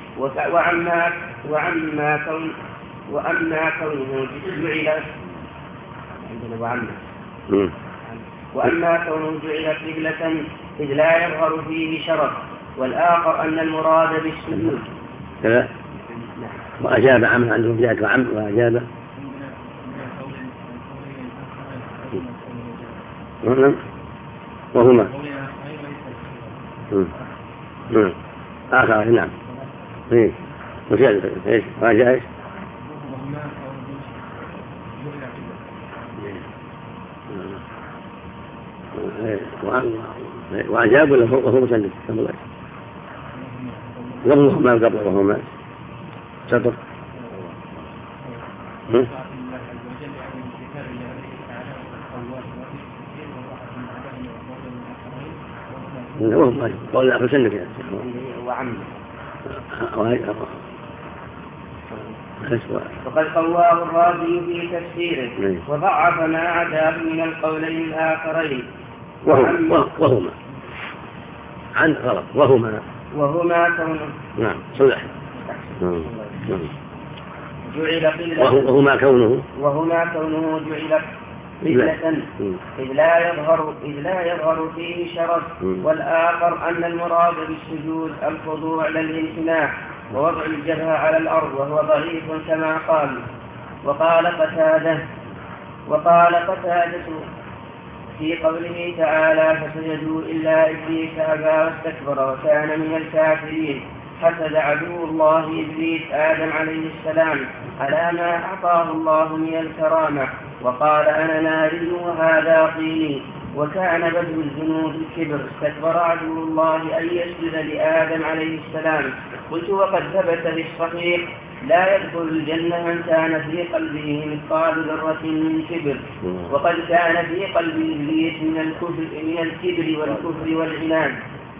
وأما كونه جعل قبلة إذ لا يظهر فيه شرف. والآخر أن المراد بالسجود كذا. وأجاب عمن عندهم جاءت وعم وأجاب وهما آخر. نعم. ايش راجع ايش وأجاب وهو مسلم قبله ما قبله وهو مات سطر قول لا فسنك يعني وعم وقد قواه الرازي في تفسيره وضعف ما عداه من القولين الآخرين وهما عن غلط وهما كونه نعم صلح جعل قلة وهما كونه جعل قلة إذ لا يظهر فيه شرف والآخر أن المراد بالسجود الخضوع للامتناع ووضع الجبهة على الأرض وهو ضعيف كما قال. وقال قتادة في قوله تعالى فسجدوا إلا إبليس أبى واستكبر وكان من الكافرين حسد عدو الله إبليس آدم عليه السلام على ما أعطاه الله من الكرامة وقال أنا ناري وهذا طيني وكان بدء الذنوب الكبر استكبر عدو الله أن يسجد لآدم عليه السلام. قلت وقد ثبت في الصحيح لا يدخل الجنة من كان في قلبه مثقال ذرة من كبر وقد كان في قلب إبليس من الكبر والكفر والعناد.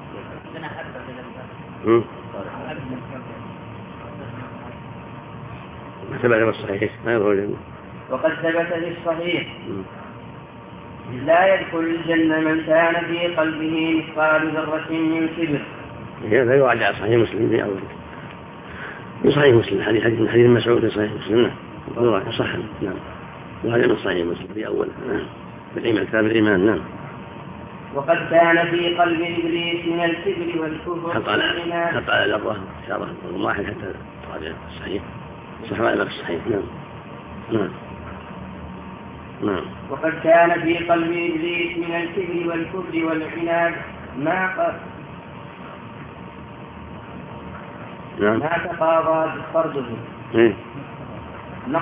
وقد ثبت في الصحيح لا يدخل الجنة من كان في قلبه مثقال ذرة من كبر. هذا يوعد على صحيح مسلم في أول صحيح مسلم حديث مسعود صحيح مسلم نعم صح نعم وهذا من صحيح مسلم في أول نعم بالإيمان كتاب الإيمان نعم. وقد كان في قلب إبليس من الكبر والكفر حط على لفظه إن شاء الله واحد حتى تراجع الصحيح صح ولا لا الصحيح نعم. وقد كان في قلب إبليس من الكبر والكفر والعناد ما تقاضى فرده ما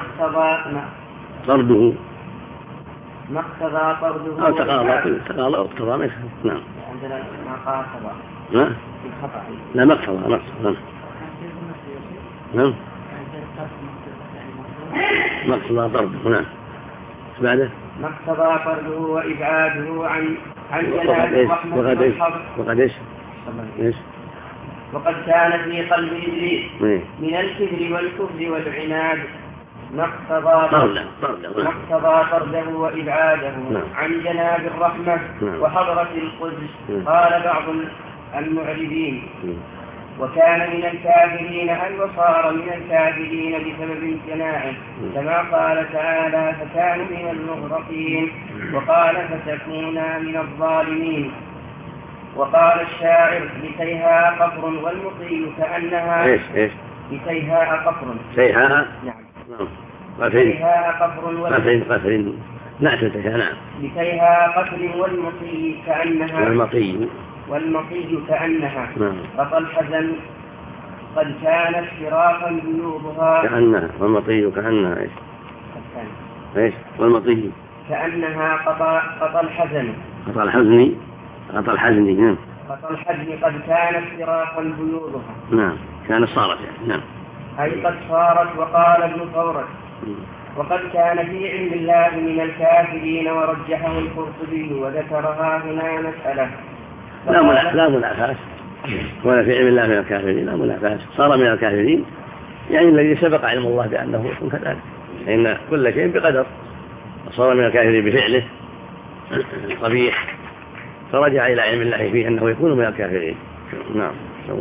اقتضى فرده أو تقاضى أو اقتضى ما يفهم نعم. عندنا ما قاضى لا ما اقتضى نعم ما اقتضى فرده نعم بعده ما اقتضى فرده وإبعاده عن جناب الرحمة وقد وقد كان في قلب إبليس من الكبر والكفر والعناد ما اقتضى فرده وإبعاده عن جناب الرحمة وحضرة القدس. قال بعض المعربين وكان من الكافرين أي وصار من الكافرين بسبب امتناعه كما قال تعالى فكانوا من المغرقين وقال فتكونا من الظالمين. وقال الشاعر لتيها قفر والمطي كأنها لتيها قفر لتيها قفر والمطي كأنها قطى الحزن قد كانت فراقا بيوضها كأنها والمطي كأنها والمطي كأنها قطى الحزن قد كانت فراقا بيوضها نعم كانت صارت نعم أي قد صارت. وقال ابن ثورة وقد كان في علم الله من الكافرين ورجحه القرطبي وذكرها هنا مسألة لا منافاة ولا في علم الله من الكافرين لا منافاة صار من الكافرين يعني الذي سبق علم الله بأنه يكون كذلك فإن كل شيء بقدر صار من الكافرين بفعله قبيح فرجع إلى علم الله فيه أنه يكون من الكافرين نعم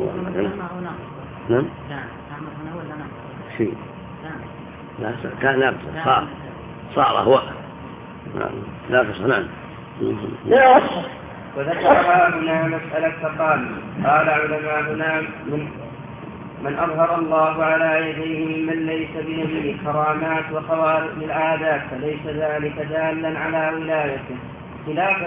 نعم شيء لا كان ناقص صار هو ناقص نعم. وذكرها هنا مسألة فقال علماء هنا من أظهر الله على يديه ممن ليس بنبي كرامات وخوارق العادات فليس ذلك دالا على ولايته خلافا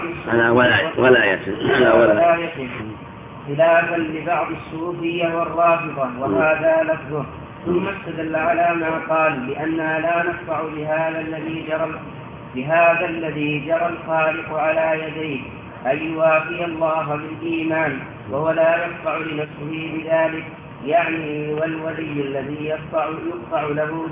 لبعض الصوفية والرافضة وهذا لفظه. ثم استدل على ما قال لأننا لا نشفع بهذا الذي جرى الخالق على يديه أن يوافي الله بالإيمان، وهو لا يقطع لنفسه بذلك، يعني والولي الذي يقطع له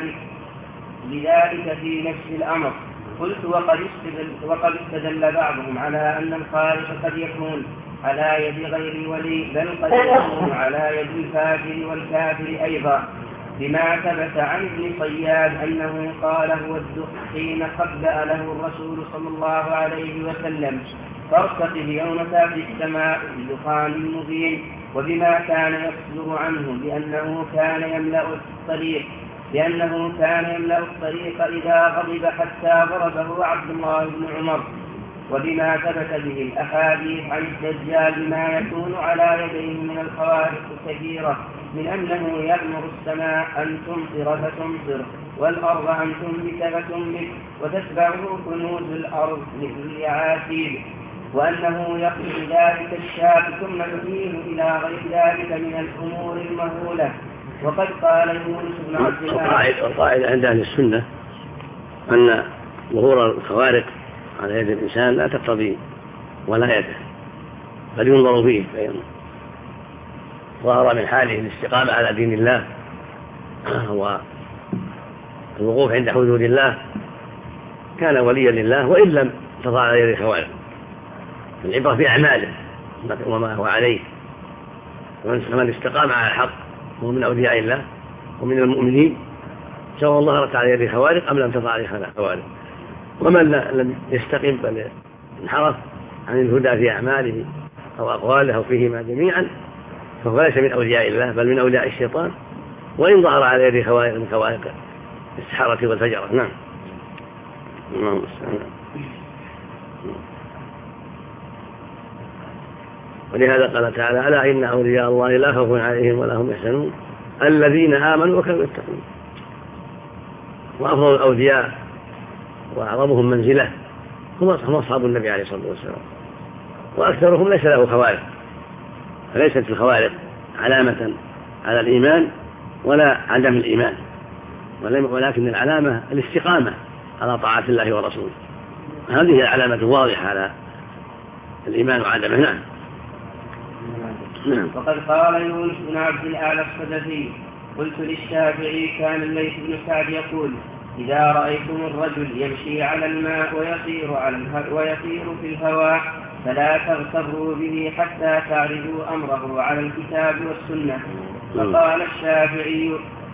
بذلك في نفس الأمر. قلت وقد استدل بعضهم على أن الخالق قد يكون على يد غير ولي، بل قد يكون على يد الفاجر والكافر أيضا، بما ثبت عن ابن صياد أنه قال هو الدخ حين خبأ له الرسول صلى الله عليه وسلم: فارتقب يوم تأتي السماء بدخان مبين، وبما كان يصدر عنه بأنه كان يملأ الطريق إذا غضب حتى ضربه عبد الله بن عمر، وبما ثبت به الأحاديث عن الدجال بما يكون على يديه من الخوارق الكثيرة، من أنه يأمر السماء أن تمطر فتمطر، والأرض أن تنبت فتنبت، وتتبعه كنوز الأرض لليعاسيب، وأنه يقضي ذلك الشاب ثم يميل إلى غير ذلك من الأمور المهولة. وقد قال يونس بن عبد الله: القاعدة عند أهل السنة أن ظهور الخوارق على يد الإنسان لا تقتضي ولايته، بل ينظر فيه، فإن ظهر من حاله الاستقامة على دين الله والوقوف عند حدود الله كان وليا لله، وإن لم تضع على يد الخوارق. العبرة في أعماله وما هو عليه، ومن استقام على الحق هو من أولياء الله ومن المؤمنين، سواء ظهرت على يد الخوارق أم لم تضع عليه خوارق. ومن لم يستقم بل انحرف عن الهدى في أعماله أو أقواله أو فيهما جميعا فهو ليس من أولياء الله بل من أولياء الشيطان، وإن ظهر على يد خوارق من خوارق السحرة والفجرة. نعم. ولهذا قال تعالى: ألا إن أولياء الله لا خوف عليهم ولا هم يحزنون الذين آمنوا وكانوا يتقون. وأفضل الأولياء وأعظمهم منزلة هم أصحاب النبي عليه الصلاة والسلام، وأكثرهم ليس له خوارق، فليست الخوارق علامة على الإيمان ولا عدم الإيمان، ولكن العلامة الاستقامة على طاعة الله ورسوله، هذه العلامة الواضحة على الإيمان وعدمه. نعم. وقد قال يونس بن عبد الأعلى الصدفي: قلت للشافعي: كان الليث بن سعد يقول: إذا رأيتم الرجل يمشي على الماء ويطير في الهواء فلا تغتروا به حتى تعرضوا أمره على الكتاب والسنة. فقال الشافعي: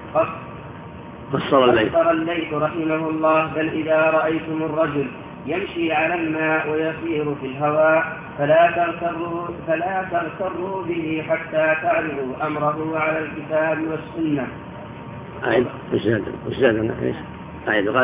فسر الليث رحمه الله: بل إذا رأيتم الرجل يمشي على الماء ويطير في الهواء فلا تغتروا به حتى تعرضوا أمره على الكتاب والسنة. قال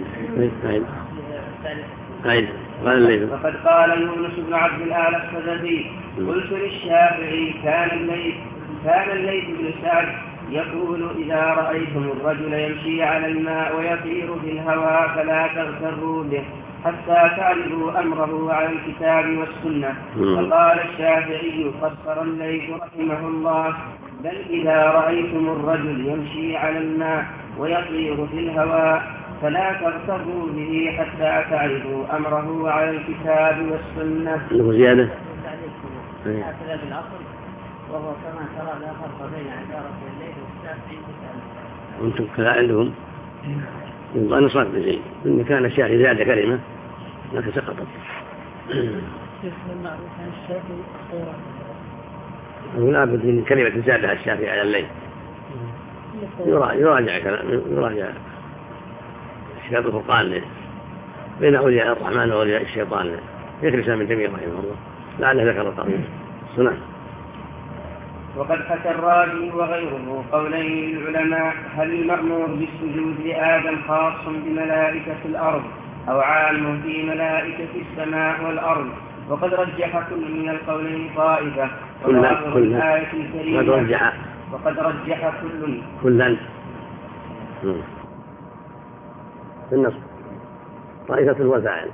الليث وقد قال يونس بن عبد الأعلى الصدفي: قلت للشافعي: كان الليث بن سعد يقول: إذا رأيتم الرجل يمشي على الماء ويطير في الهواء فلا تغتروا به حتى تعرضوا أمره على الكتاب والسنة. فقال الشافعي: فسر الليث رحمه الله: بل إذا رأيتم الرجل يمشي على الماء ويطير في الهواء فلا تغتروا به حتى تعرضوا أمره على الكتاب والسنة. زيادة هكذا بالأصل، وهو كما ترى لا فرق بين عبارة الليث والشافعي والسلف. وأنتم كذا عندهم أنا صار بزين إن كان الشافعي زاد كلمة لكن سقطت. لا بد من كلمة زادها الشافعي على الليل، يراجع شهادة الفرقان بين أولياء الرحمن وأولياء الشيطان شيخ الإسلام ابن تيمية رحمه الله لعله ذكر القضية. سنة. وقد حكى الرازي وغيره قولين العلماء: هل المأمور بالسجود لآدم خاص بملائكة الأرض أو عام في ملائكة السماء والأرض؟ وقد رجح كل من القولين طائفة، وظاهر الآية الكريمة وقد رجح كلا في النص طائفة وفاعل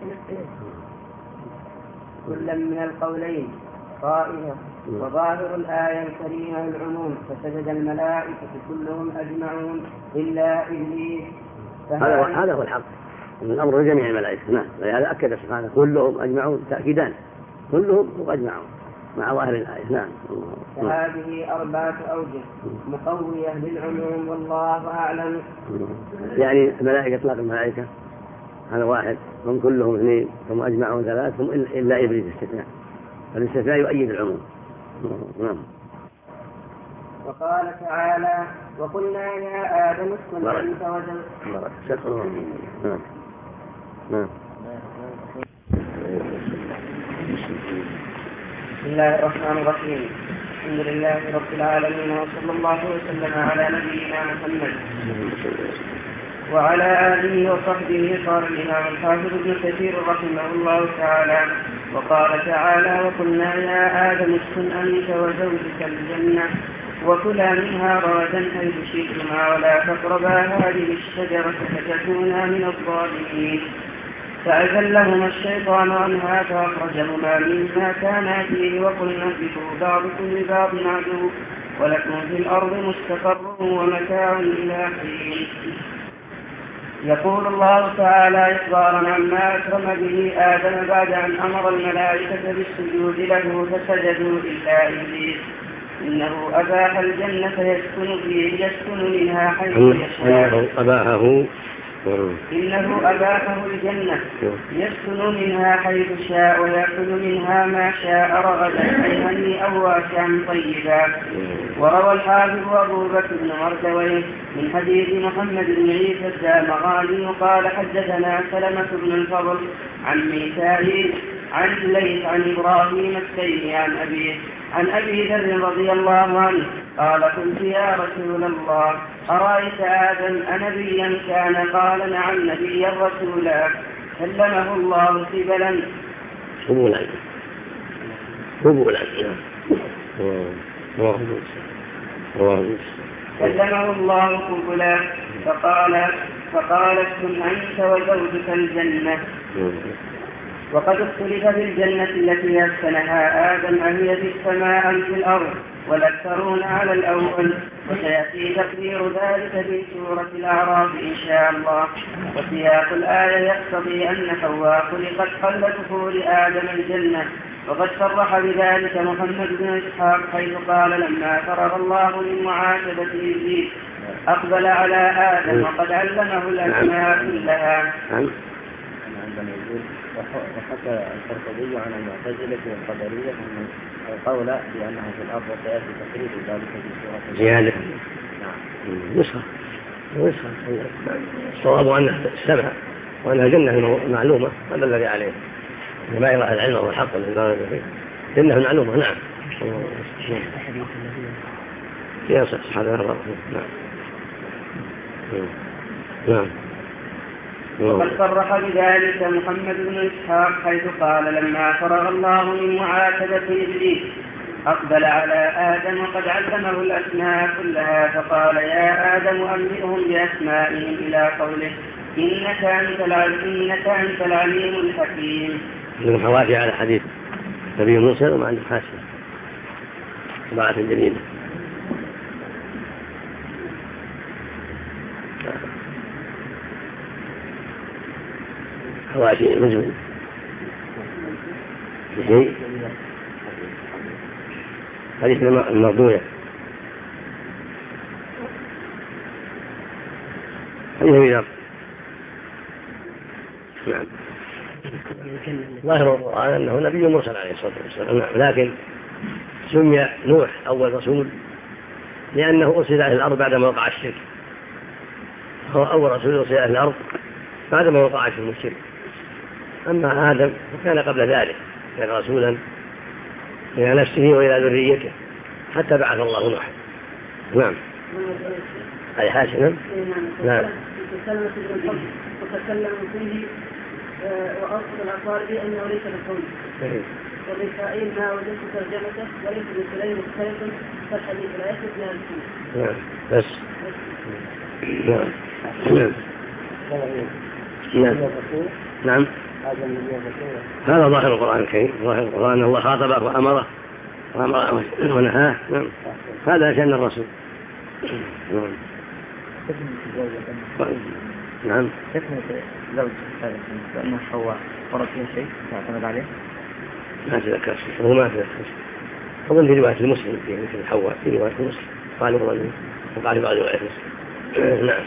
كلا من القولين طائفة، وظاهر الآية الكريمة العموم، فسجد الملائكة كلهم أجمعون إلا إبليس. هذا هو الحق، من الأمر لجميع الملائكة. نعم، ولهذا أكد سبحانه كلهم أجمعون، تأكيدان كلهم وأجمعون مع ظاهر الآية. نعم. فهذه 4 أوجه مقوية للعموم والله أعلم. يعني الملائكة إطلاق الملائكة هذا واحد، هم كلهم 2، ثم أجمعون 3، ثم إلا إبليس استثناء، فالاستثناء يؤيد العموم. نعم. وقال تعالى وقلنا يا آدم اسكن أنت وزوجك. نعم. بسم الله الرحمن الرحيم. الحمد لله رب العالمين، وصلى الله وسلم على نبينا محمد وعلى آله وصحبه. قال الإمام الحافظ ابن كثير رحمه الله تعالى وقال تعالى وقلنا يا آدم اسكن أنت وزوجك الجنة وكلا منها رغدا حيث شئتما ولا تقربا هذه الشجرة فتكونا من الظالمين. فأزلهما الشيطان عنها فأخرجهما مما كانا فيه وقلنا اهبطوا بعضكم لبعض عدو ولكم في الأرض مستقر ومتاع إلى حين. يقول الله تعالى إخبارا عما أكرم به آدم بعد أن أمر الملائكة بالسجود له فسجدوا إلا إبليس إنه أباح الجنة يسكن منها حيث يشاء. إنه أباحه الجنة يسكن منها حيث شاء ويأكل منها ما شاء رغدا أي هنيئا واسعا طيبا. وروى الحافظ أبو بكر بن مردويه من حديث محمد بن عيسى الدامغاني قال حدثنا سلمة بن الفضل عن ميكائيل عن الليث عن إبراهيم التيمي عن أبي ذر رضي الله عنه قال قلت يا رسول الله أرأيت آدم أنبيا كان؟ قال نعم نبيا رسولا كلمه الله قبلا. كلمه الله قبلا فقال اسكن أنت وزوجك الجنة. وقد اختلف في الجنة التي أسكنها آدم أهي في السماء أم في الأرض والأكثرون على الأول، وسيأتي تقدير ذلك في سورة الأعراف إن شاء الله. وسياق الآية يقتضي أن حواء خلقت قبل دخول آدم الجنة، وقد صرح بذلك محمد بن إسحاق حيث قال لما فرغ الله من معاتبة إبليس أقبل على آدم وقد علمه الأسماء كلها. وحكى القرطبي عن المعتزلة والقدرية أن القول بأنه في الأرض وسيأتي تقرير ذلك في سورة زيادة. نعم. نسخة. الصواب أنها السماء وأنها جنة معلومة، هذا الذي عليه ما يرى العلم والحق جنة معلومة. نعم. في صح هذا الرأي. نعم. وقد صرح بذلك محمد بن إسحاق حيث قال لما فرغ الله من معاتبة إبليس أقبل على آدم وقد علمه الأسماء كلها فقال يا آدم أنبئهم بأسمائهم إلى قوله إنك أنت العليم الحكيم. من حوافي على حديث نبي موسى وما عنده حاسة طبعة جميلة. حواشي مجمل شيء حديث المرضوية حديث أبي نعم. ظاهر القرآن أنه نبي مرسل عليه الصلاة والسلام، لكن سمي نوح أول رسول لأنه أرسل إلى الأرض بعدما وقع الشرك، هو أول رسول أرسل إلى الأرض بعدما وقع الشرك. أما آدم فكان قبل ذلك، كان رسولا إلى نفسه وإلى ذريته حتى بعث الله نوح. نعم. أي حاشا. نعم. وتكلم فيه وأصل الأطوار به أنه ليس بالقول وميكائيل ما وجدت ترجمته وليس بسليم مختلف فالحديث لا يثبت لها السنة. نعم بس. نعم. هذا ظاهر القرآن الكريم، ظاهر القرآن أن الله خاطبه وأمره ونهاه. نعم. هذا شأن الرسول. نعم. فتنة زوج هذا لأنه حواء ورد فيها شيء تعتمد عليه؟ ما تذكر شيء، هو ما تذكر شيء. أظن في رواية المسلم في مثل حواء، في رواية المسلم قال الرجل وقال بعض رواية المسلم. نعم.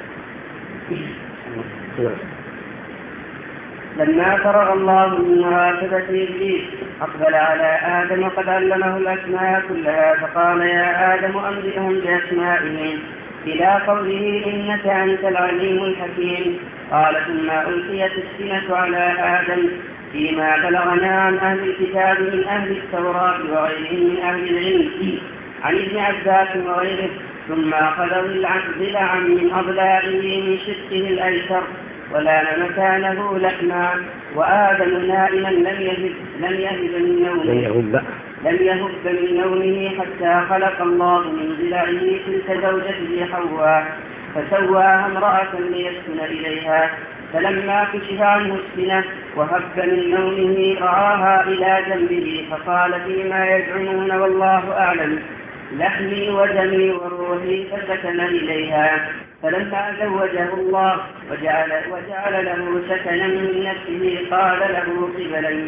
نعم. لما فرغ الله من مراقبة إبليس أقبل على آدم وقد علمه الأسماء كلها فقال يا آدم أنبئهم بأسمائهم إلى قوله إنك أنت العليم الحكيم. قال ثم ألقيت السنة على آدم فيما بلغنا عن أهل الكتاب من أهل التوراة وغيرهم من أهل العلم عن ابن عباس وغيره ثم أخذ ضلعا من أضلاعه من شقه الأيسر ولان مكانه لحما وآدم نائما لم يهب من نومه حتى خلق الله من ضلعه تلك زوجته حواء فسواها امرأة ليسكن إليها فلما كشف عنه السنة وهب من نومه رآها إلى جنبه فقال فيما يزعمون والله أعلم لحمي ودمي وروحي فسكن إليها فلما زوجه الله وجعل له سكنا من نفسه قال له قبلا.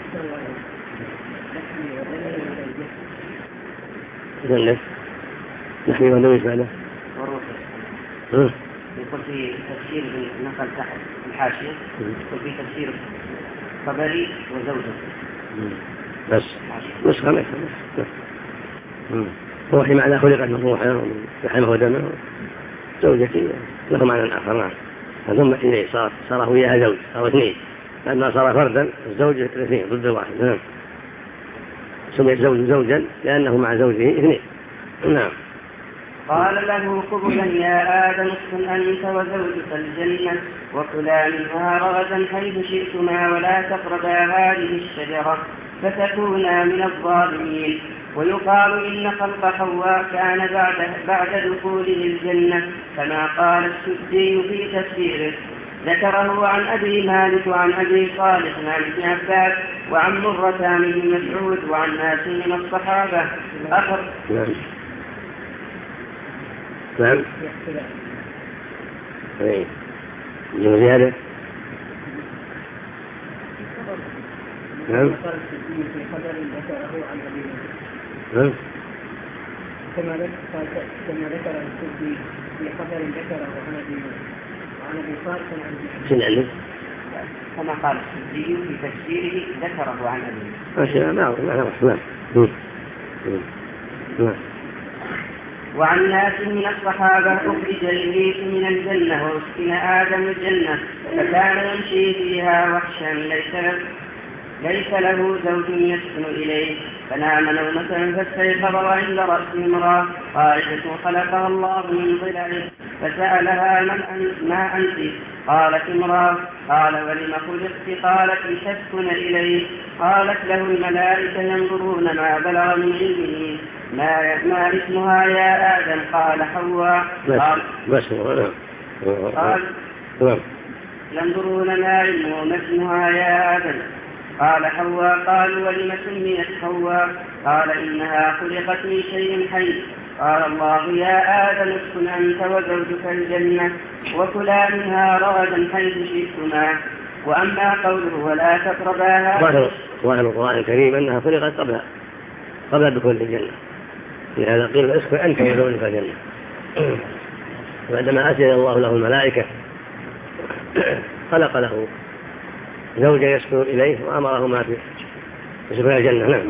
لحمي ودمي فعله يقول في تفسير نقل تحت الحاشية يقول في تفسير قبلي وزوجه بس نسخة ما روحي معنى خلقت من روحه لحمه ودمه زوجتي له معنى آخر. نعم. ثم إليه صار وياها زوج أو اثنين لأنها صار فردا الزوج اثنين ضد واحد. نعم. سمي الزوج زوجا لأنه مع زوجه اثنين. نعم. قال له قبلا يا آدم اسكن أنت وزوجك الجنة وكلا منها رغدا حيث شئتما ولا تقربا هذه الشجرة فتكونا من الظالمين. ويقال إن خلق حواء كان بعد دخوله الجنة كما قال السدي في تفسيره. ذكره عن أبي مالك وعن أبي صالح عن ابن عباس وعن مرة بن مسعود وعن ناس من الصحابة آخر. نعم. زيادة. نعم. كما ذكر السدي في خبر ذكره عن ابي صالح عن ابي كما قال السدي في تفسيره ذكره عن ابي وعن ناس من الصحابة أخرج إبليس من الجنة وأسكن آدم الجنة فكان يمشي فيها وحشا ليس له زوج يسكن إليه فنام نومة فاستيقظ عند رأس امرأة قائدة خلقها الله من ضلعه فسألها ما أنت؟ قالت امرأة. قال ولم خلقت؟ قالت لتسكن إليه. قالت له الملائكة ينظرون ما بلغ من علمه ما اسمها يا آدم؟ قال حواء. قال ينظرون ما علمه ما اسمها يا آدم؟ قال حواء. قالوا ولم سميت حواء؟ قال إنها خلقت من شيء حي. قال الله يا آدم اسكن أنت وزوجك الجنة وكلا منها رغدا حيث شئتما. وأما قوله ولا تقربا ظاهر القرآن الكريم أنها خلقت قبل دخول الجنة. لهذا قيل اسكن أنت وزوجك الجنة. وعندما أسأل الله له الملائكة خلق له زوجا يسكن إليه وأمره ما في سكن الجنة. نعم.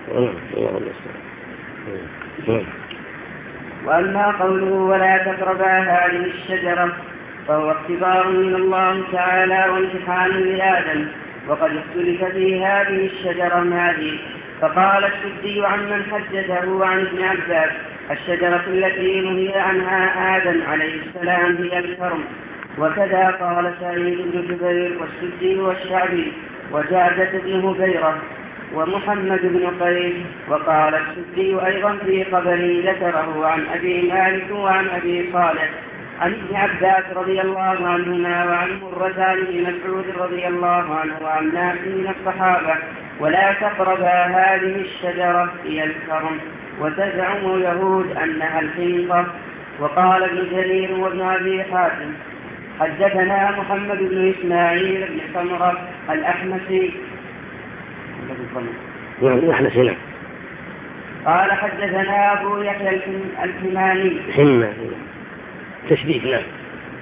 وأما قوله ولا تقربا هذه الشجرة فهو اختبار من الله تعالى وامتحان لآدم وقد اختلف في هذه الشجرة هذه. فقال السدي عمن حدثه عن ابن عباس الشجرة التي نهي عنها آدم عليه السلام هي الكرم. وكذا قال سعيد بن جبير والسدي والشعبي وجادة بن هبيرة ومحمد بن قيس. وقال السدي أيضا في خبر ذكره عن أبي مالك وعن أبي صالح عن ابن عباس رضي الله عنهما وعن مرة بن مسعود رضي الله عنه وعن ناس من الصحابة ولا تقربا هذه الشجرة هي الكرم. وتزعم يهود أنها الحنطة. وقال ابن جرير وابن أبي حاتم حدثنا محمد بن إسماعيل بن سمرة الأحمسي قال حدثنا أبو يحيى الحماني تشبيه. نعم.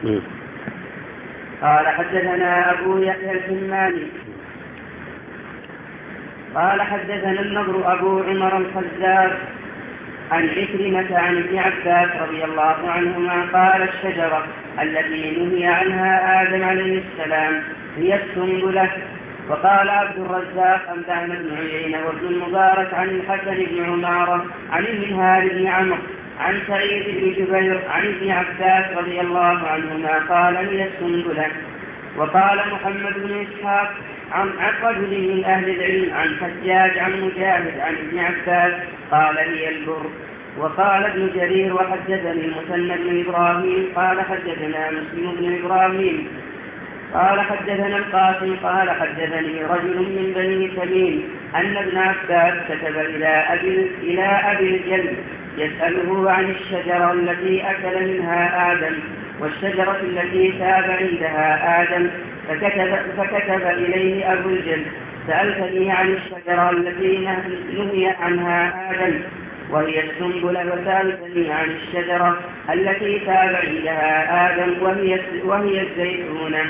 قال حدثنا أبو يحيى الحماني قال حدثنا النضر أبو عمر الخزاز عن عكرمة عن ابن عباس رضي الله عنهما قال الشجرة التي نهي عنها آدم عليه السلام هي السنبلة. وقال عبد الرزاق أنبأنا بن عيينة وابن المبارك عن الحسن بن عمارة عن المنهال بن عمرو عن سعيد بن جبير عن ابن عباس رضي الله عنهما قال هي السنبلة. وقال محمد بن إسحاق عن رجل من أهل العلم عن حجاج عن مجاهد عن ابن عباس قال هي البر. وقال ابن جرير وحدثني المثنى بن إبراهيم قال حدثنا مسلم بن إبراهيم قال حدثنا القاسم قال حدثني رجل من بني تميم أن ابن عباس كتب إلى أبي الجلد يسأله عن الشجرة التي أكل منها آدم والشجرة التي تاب عندها آدم فكتب إليه أبو الجلد سألتني عن الشجرة التي نهي عنها آدم وهي السنبلة وسألتني عن الشجرة التي تاب عندها آدم وهي الزيتونة.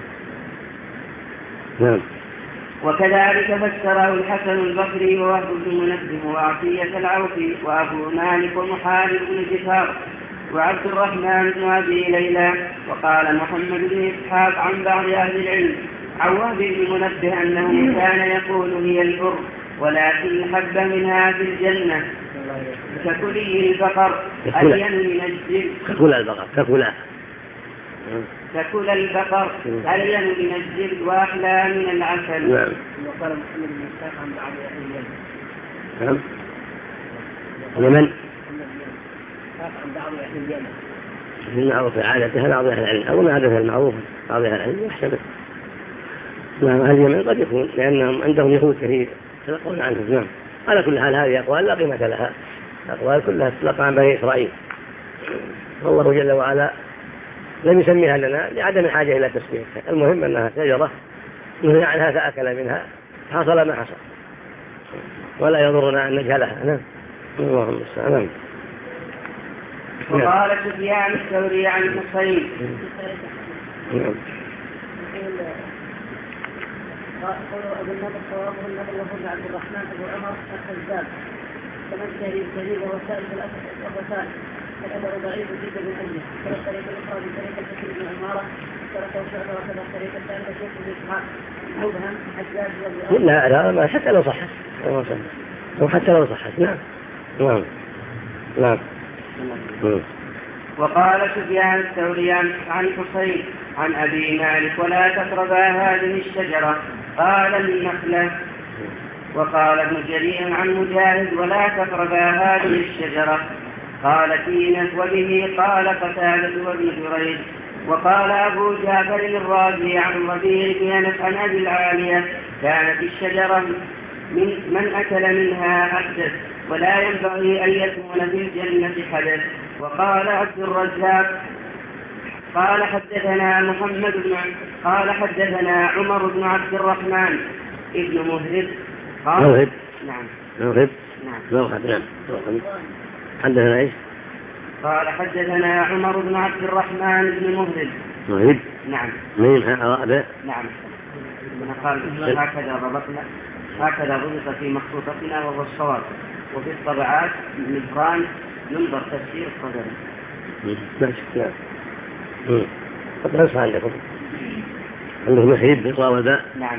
وكذلك فسره الحسن البصري ووهب بن منبه وعطية العوفي وأبو مالك ومحارب بن جفار وعبد الرحمن بن أبي ليلى. وقال محمد بن إسحاق عن بعض أهل العلم عن وهب بن منبه أنه كان يقول هي البر ولكن حب منها في الجنة ككلي البقر ألين من الجلد تأكل البقر ألين من الجلد وأحلى من العسل. وقال محمد بن إسحاق عن بعض أهل اليمن ومن عن بعض أهل اليمن المعروف عادتها بعض أهل العلم أو ما عادتها المعروف بعض أهل العلم يحتمل. نعم أهل اليمن قد يكون لأنهم عندهم يهود كثير يتلقون عنهم. نعم على كل حال هذه أقوال لا قيمة لها، أقوال كلها تتلقى عن بني إسرائيل. والله جل وعلا لم يسميها لنا لعدم الحاجة إلى تسميتها. المهم أنها شجرة نهي عنها فأكل منها حصل ما حصل ولا يضرنا أن نجهلها. نعم اللهم السلام. وقال سفيان الثوري عن الحصين قولوا أبو النضر صوابه النضر وهو عبد الرحمن أبو عمر الخزاز تمثل الجليل وهو سائل الأبطال الأدب ضعيف جدا من أجله كما الطريقة الأخرى بطريقة الحسن بن عمارة تركه شعبة وكذا الطريقة الثالثة شيخ بن إسحاق مبهم حجاج لا لا حتى لو صحت أو حتى لو صحت. نعم نعم نعم. وقال سفيان الثوري عن حسين عن أبي مالك ولا تقربا هذه الشجرة قال النخلة. وقال ابن جرير عن مجاهد ولا تقربا هذه الشجرة قال تينة وبه قال قتادة وابن جريج. وقال أبو جعفر الرازي عن ربيع بن أنس عن أبي العالية كانت الشجرة من أكل منها أحدث ولا ينبغي أن يكون في الجنة حدث. وقال عبد الرزاق قال حدثنا قال حدثنا عمر بن عبد الرحمن ابن مهرب قال حدثنا ايش؟ قال حدثنا عمر بن عبد الرحمن بن مهرب. نعم نعم. قال هكذا ضبط في مخطوطتنا وهو الصواب وفي الطبعات نبران ننظر تفسير الصدري. ماشي. قد نصح عندكم محيب بالطاء والباء. نعم.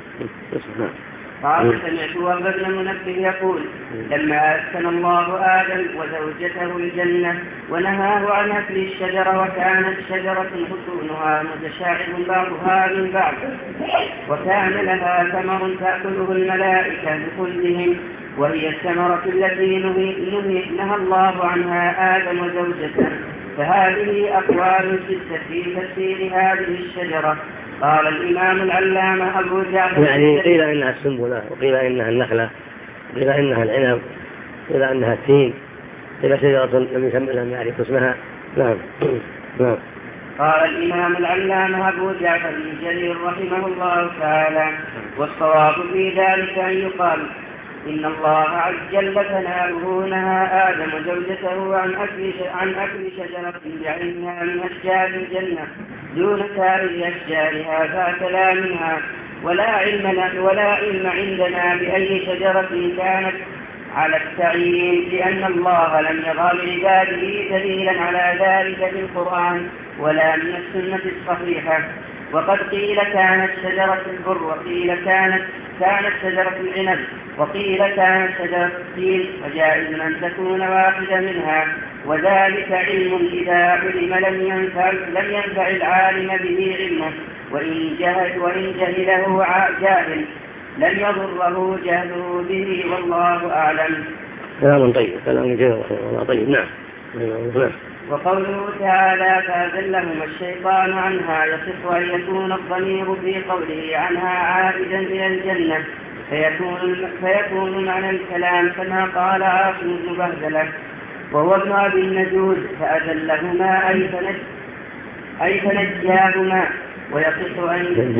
قال سمعت وهب بن منبه يقول لما أسكن الله آدم وزوجته الجنة ونهاه عن أكل الشجرة وكانت شجرة حصونها متشاعب بعضها من بعض وكان لها ثمر تأكله الملائكة بكلهم وهي الثمرة التي نهى الله عنها آدم وزوجته. فهذه أقوال ستة في تفسير هذه الشجرة. قال الإمام العلامة أبو جعفر يعني قيل إنها السنبلة وقيل إنها النخلة وقيل إنها العنب وقيل إنها التين قيل شجرة لم يعرف اسمها. نعم نعم. قال الإمام العلامة أبو جعفر بن جرير رحمه الله تعالى: والصواب في ذلك أن يقال إن الله عز جل ثناؤه نهى آدم وزوجته عن أكل شجرة بعينها من أشجار الجنة دون سائر أشجارها فأكلا منها، ولا علم عندنا بأي شجرة كانت على التعيين، لأن الله لم يضع لعباده دليلا على ذلك في القرآن ولا من السنة الصحيحة. وقد قيل كانت شجرة البر، وقيل كانت شجرة العنب، وقيل كانت شجرة التين، وجائز أن تكون واحدة منها، وذلك علم إذا علم لم ينفع العالم به علمه، وإن جهله جاهل لم يضره جهله به، والله أعلم. كلام طيب، كلام جيد والله طيب. نعم. وقوله تعالى: فأزلهما الشيطان عنها، يصح أن يكون الضمير في قوله عنها عائدا إلى الجنة، فيكون معنى الكلام كما قال عاصم بن بهدلة وهو ابن أبي النجود: فأزلهما أي فنجاهما. ويصح أن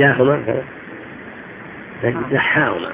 نحاهما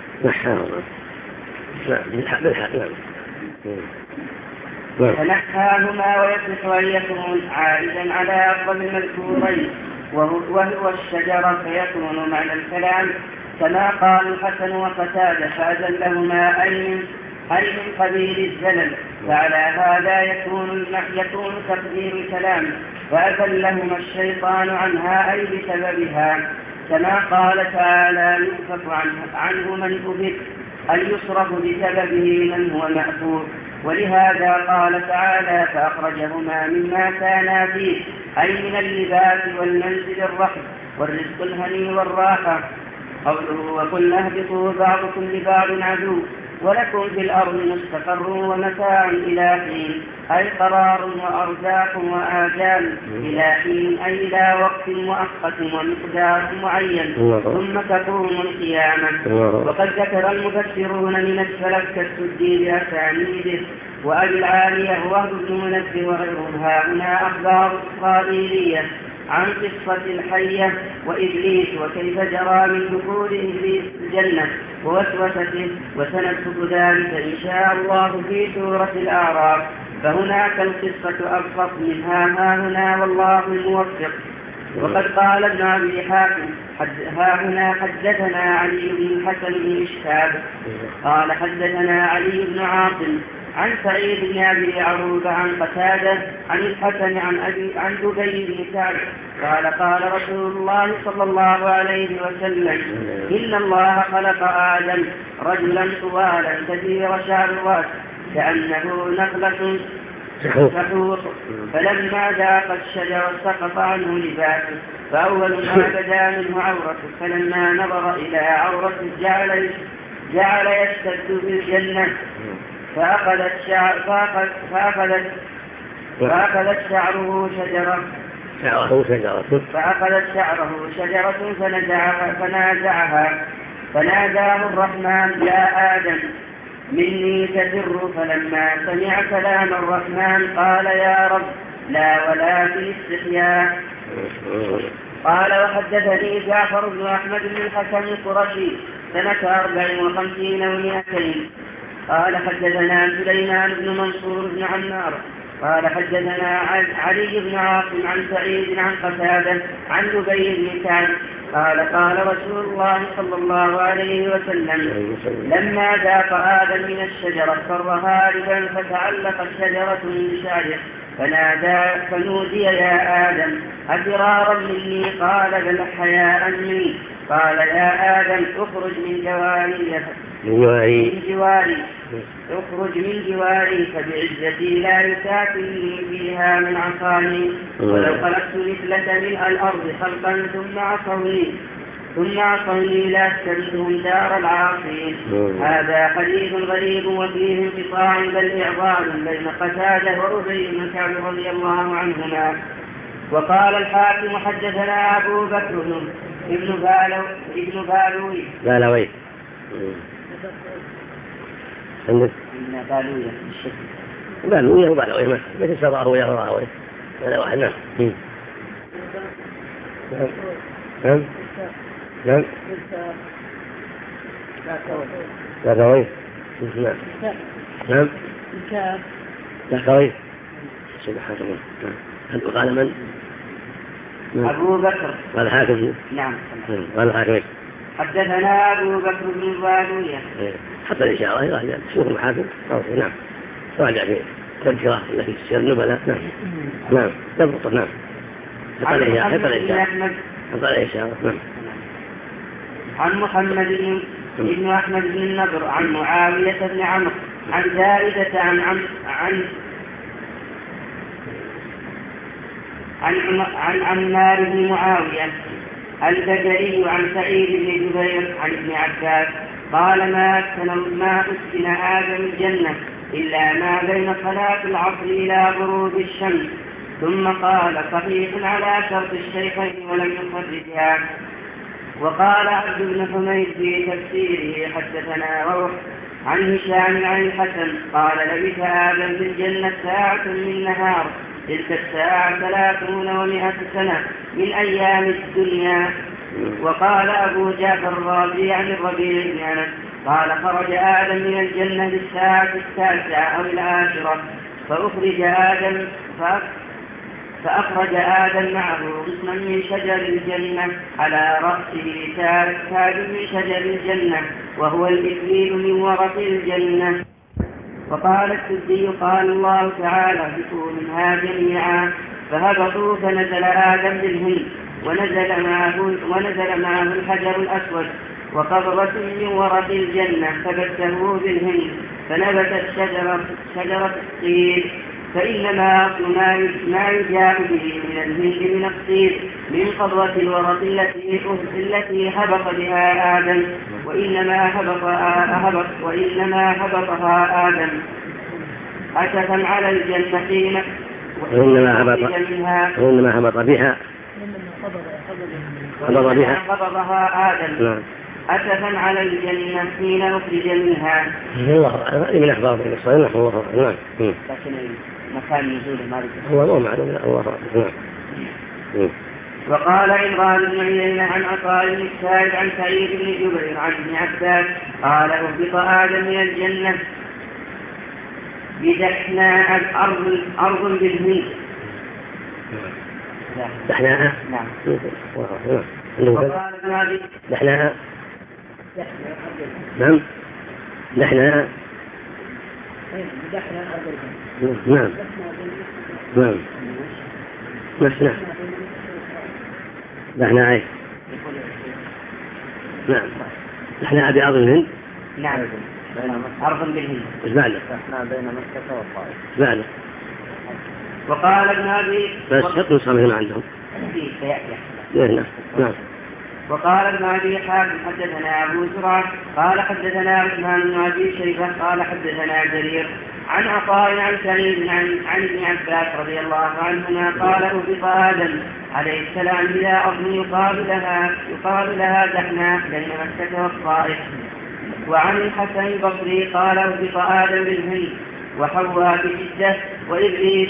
فنحاهما. ويصح أن يكون عائدا على أفضل المذكورين وهو الشجرة، فيكون معنى الكلام كما قال الحسن وقتادة: فأزلهما أي من قبيل الزلل. فعلى هذا يكون تقدير الكلام: فأزلهما الشيطان عنها أي بسببها، كما قال تعالى: يؤفك عنه من أفك، أن يصرف بسببه من هو مأفوك. ولهذا قال تعالى: فأخرجهما مما كانا فيه، أي من اللباس والمنزل الرحب والرزق الهني والراحة. قوله: وقلنا اهبطوا بعضكم لبعض عدو ولكم في الأرض مستقر ومتاع إلى حين، أي قرار وأرزاق وآجال إلى حين، أي إلى وقت مؤقت ومقدار معين، ثم تقوم القيامة. وقد ذكر المفسرون من السلف كالسدي بأسانيده وأبي العالية ووهب بن منبه وغيرهم هنا أخبار إسرائيلية عن قصة الحية وإبليس وكيف جرى من دخول إبليس الجنة ووسوسته، وسنذكر ذلك إن شاء الله في سورة الأعراف. فهناك القصة أبسط منها هنا والله الموفق. وقد قال ابن أبي حاتم: هنا حدثنا علي بن الحسن بن إشهاب قال حدثنا علي بن عاصم عن سعيد بن أبي عروبة عن قتادة عن الحسن عن دبي بن كعب قال: قال رسول الله صلى الله عليه وسلم: إن الله خلق آدم رجلا طوالا كثير شعر الرأس كأنه نخلة سحوق، فلما ذاق الشجر سقط عنه لباسه، فأول ما بدا منه عورته، فلما نظر إلى عورته جعل يشتد في الجنة، فأخذت شعره شجرة فنازعها، فناداه الرحمن: يا آدم مني تفر. فلما سمع كلام الرحمن قال: يا رب لا ولا في استحياء. قال: وحدثني جعفر بن أحمد بن الحسن القرشي سنة 54 و200. قال: حدثنا سليمان بن منصور بن عمار قال: حدثنا علي بن عاصم عن سعيد عن قتادة عن دبي بن كعب قال: قال رسول الله صلى الله عليه وسلم: لما ذاق آدم من الشجرة فر هاربا، فتعلق الشجرة من شعره، فنودي: يا آدم أفرارا مني؟ قال: بل حياء مني. قال: يا آدم اخرج من جواري فبعزتي لا يساكنني فيها من عصاني، ولو خلقت مثلك من الأرض خلقا ثم عصوني لأسكنتهم دار العاصين. هذا حديث غريب وفيه انقطاع بل إعضال بين قتادة وربيع بن كعب رضي الله عنهما. وقال الحاكم: حدثنا أبو بكر ابن بالوي عندك بالوية وبالوية ما تسرعه ويا راوي هذا واحد. نعم. نعم نعم لا كويس نعم لا كويس سبحان الله. هل قال من؟ أبو بكر قال حاكم. نعم قال حاكم حدثنا أبو بكر بن الضالوية حتى الإشارة راجع شوف الحاكم. نعم راجع في تذكرة التي في سير النبلاء. نعم نعم تضبط. نعم حتى الإشارة. نعم عن محمد بن أحمد بن النضر عن معاوية بن عمرو عن زائدة عن عمار بن معاوية البدري عن سعيد بن جبير عن ابن عباس قال ما أسكن آدم الجنة إلا ما بين صلاة العصر إلى غروب الشمس. ثم قال صحيح على شرط الشيخين ولم يخرجها. وقال عبد بن حميد في تفسيره حدثنا روح عن هشام عن الحسن قال لبث آدم في الجنة ساعة من نهار تلك الساعة 300 سنة من أيام الدنيا. وقال أبو جعفر الرازي عن الربيع بن أنس قال خرج آدم من الجنة للساعة 9 أو 10 فأخرج آدم معه قسما من شجر الجنة على رأسه تاج من شجر الجنة وهو الإكليل من ورق الجنة. وقال السدي قال الله تعالى اهبطوا منها جميعا فهبطوا فنزل آدم بالهند ونزل معه الحجر الأسود وقبضة من ورق الجنة فبته بالهند فنبتت شجرة الطين. فإنما أصل ما يجاء به من الهند من الطين من قبضة الورق التي هبط بها آدم وإنما هبطها آدم أسفا على الجنة وإنما هبط بها قبضها آدم أسفا على الجنة حين أخرج منها. من أحباب الصلاة الله. نعم لكن مكان نزول ما هو معلوم الله. نعم. وقال عمران بن عيينة عن عطاء بن السائب عن سعيد بن جبير عن ابن عباس قال اهبط آدم من الجنة بدحناء أرض بالهند. دحناء. نعم. وقال ابن أبي دحناء. نعم دحناء. نعم نعم نحن نحن نعم نحن أبي أرض الهند. نعم أرض بالهند. إيش بعده؟ بين مكة والطائف. بعده. وقال ابن أبي بس حطوا صامهم عندهم. نعم. وقال ابن أبي حاتم حدثنا أبو زرعة قال حدثنا عثمان بن أبي شيبة قال حدثنا جرير عن عطاء عن سعيد عن ابن عباس رضي الله عنهما قال اهبط آدم عليه السلام إلى أرض يقال لها دحناء بين مكة والطائف. وعن الحسن البصري قال اهبط آدم بالهند وحواء بجدة وإبليس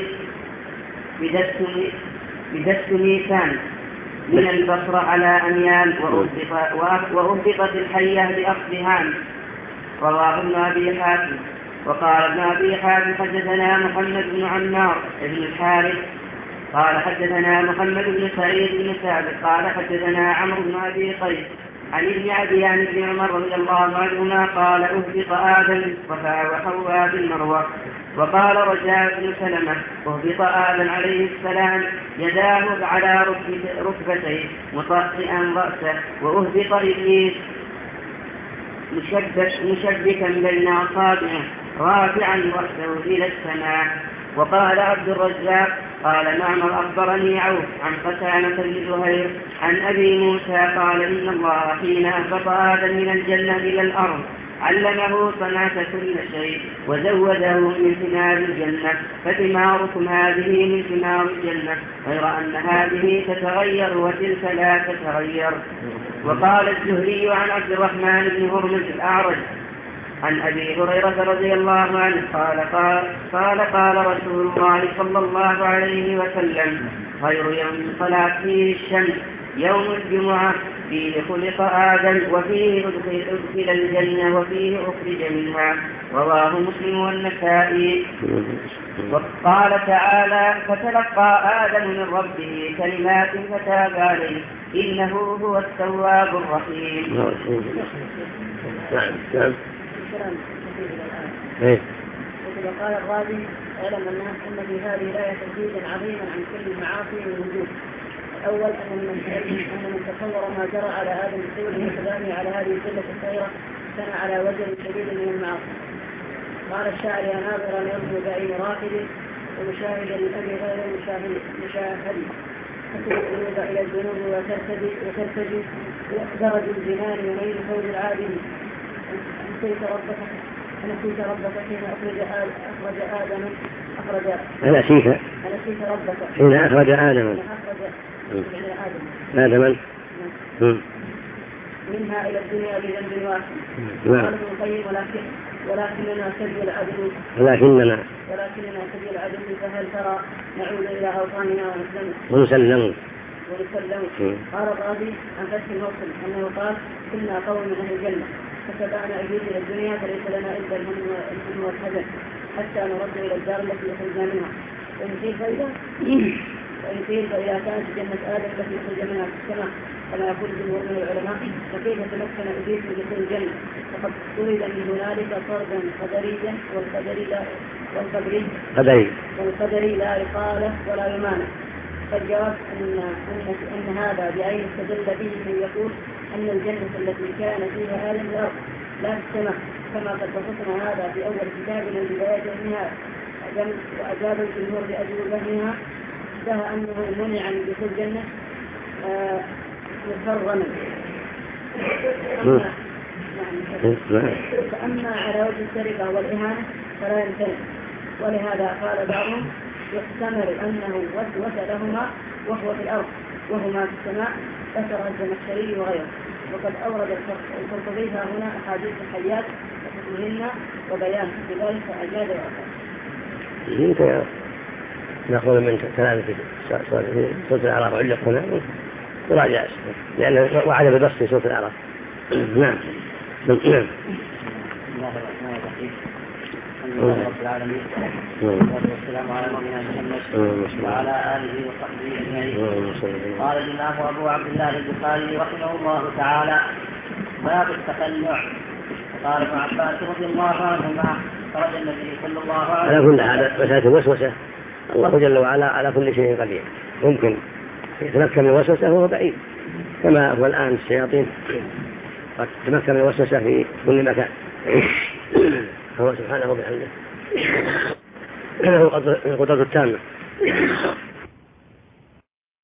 بدست ميسان من البصرة على أميال وأهبطت الحية بأصلهان. رواه ابن أبي حاتم. وقال ابن أبي حاتم حدثنا محمد بن عمار بن الحارث قال حدثنا محمد بن سعيد بن ثابت قال حدثنا عمرو بن أبي قيس عن ابن عدي عن ابن عمر رضي الله عنهما قال اهبط آدم بالصفا وحواء بالمروة. وقال رجاء بن سلمة اهبط آدم عليه السلام يداه على ركبتيه مطأطئا رأسه وأهبط إبليس مشبكا بين أصابعه رافعا رأسه إلى السماء. وقال عبد الرزاق قال معمر أخبرني عوف عن قتادة بن زهير عن أبي موسى قال إن الله حين أهبط آدم من الجنة إلى الأرض علمه صنعة كل شيء وزوده من ثمار الجنة فثماركم هذه من ثمار الجنة غير أن هذه تتغير وتلك لا تتغير. وقال الزهري عن عبد الرحمن بن هرمز الأعرج عن أبي هريرة رضي الله عنه قال رسول الله صلى الله عليه وسلم خير يوم طلعت فيه الشمس يوم الجمعة فيه خلق آدم وفيه أدخل الجنة وفيه أخرج منها. رواه مسلم والنسائي. وقال تعالى فتلقى آدم من ربه كلمات فتاب عليه إنه هو التواب الرحيم. وقال الرازي اعلم الناس ان في هذه الايه تهديدا عظيما عن كل المعاصي والوجود. الاول ان من تصور ما جرى على ادم بسوره وكلامه على هذه الجنه الخيره كان على وجه شديد من المعاصي. قال الشاعر يا ناظرا يرجو بعين راكد ومشاهدا للامر غير مشاهد تكون القلوب الى الذنوب وترتدي درج الجنان ونيل فوز العادل. أنسيت ربك حين أخرج آدم أنسيت ربك حين أخرج آدم منها إلى الدنيا بذنب واحد. قال ابن القيم ولكننا سبي العدل فهل ترى نعود إلى أوطاننا ونسلم. قال الرازي عن فتح الموصل أنه قال كنا قوم من أهل الجنة فسبقنا أجيب إلى الدنيا فليس لنا إلا الهم والحزن حتى نرد إلى الدار التي يخرجنا منها. وإن قيل فإذا كانت جنة آدم التي يخرج منها في السماء كما يقول جمهور من العلماء فكيف تمكن إبليس من دخول الجنة فقد طرد من هنالك طردا قدريا والقدري لا يقال ولا يمانع. فالجواب أن هذا بعين استدل به من يقول أن الجنة التي كان فيها آدم الأرض لا في السماء كما قد وصفنا هذا في أول كتابنا البداية والنهاية. وأجاب الجمهور بأجوبتها انتهى أنه منع من دخول الجنة مفرما. فأما على وجه السرقة والإهانة فلا يمتنع. ولهذا قال بعضهم يحتمل أنه وسوس لهما وهو في الأرض وهما في السماء ذكر الزمخشري وغيره. وقد أورد القرطبي هنا أحاديث الحيات وحكمهن وبيان بذلك أجاد وأخر. نأخذ من كلام في سورة الأعراف علق هنا وراجع لأنه وعد بالبسط في سورة الأعراف. نعم. بسم الله الرحمن الرحيم. الحمد لله رب العالمين والسلام على نبينا محمد وعلى آله وصحبه أجمعين. قال الإمام أبو عبد الله البخاري رحمه الله تعالى باب التقنع. قال ابن عباس رضي الله عنهما خرج النبي صلى الله عليه وسلم على كل هذا مسألة الوسوسة الله جل وعلا على كل شيء قدير ممكن يتمكن من الوسوسة وهو بعيد كما هو الآن الشياطين قد تمكن من الوسوسة في كل مكان. هو سبحانه وبحمده له القدرة التامة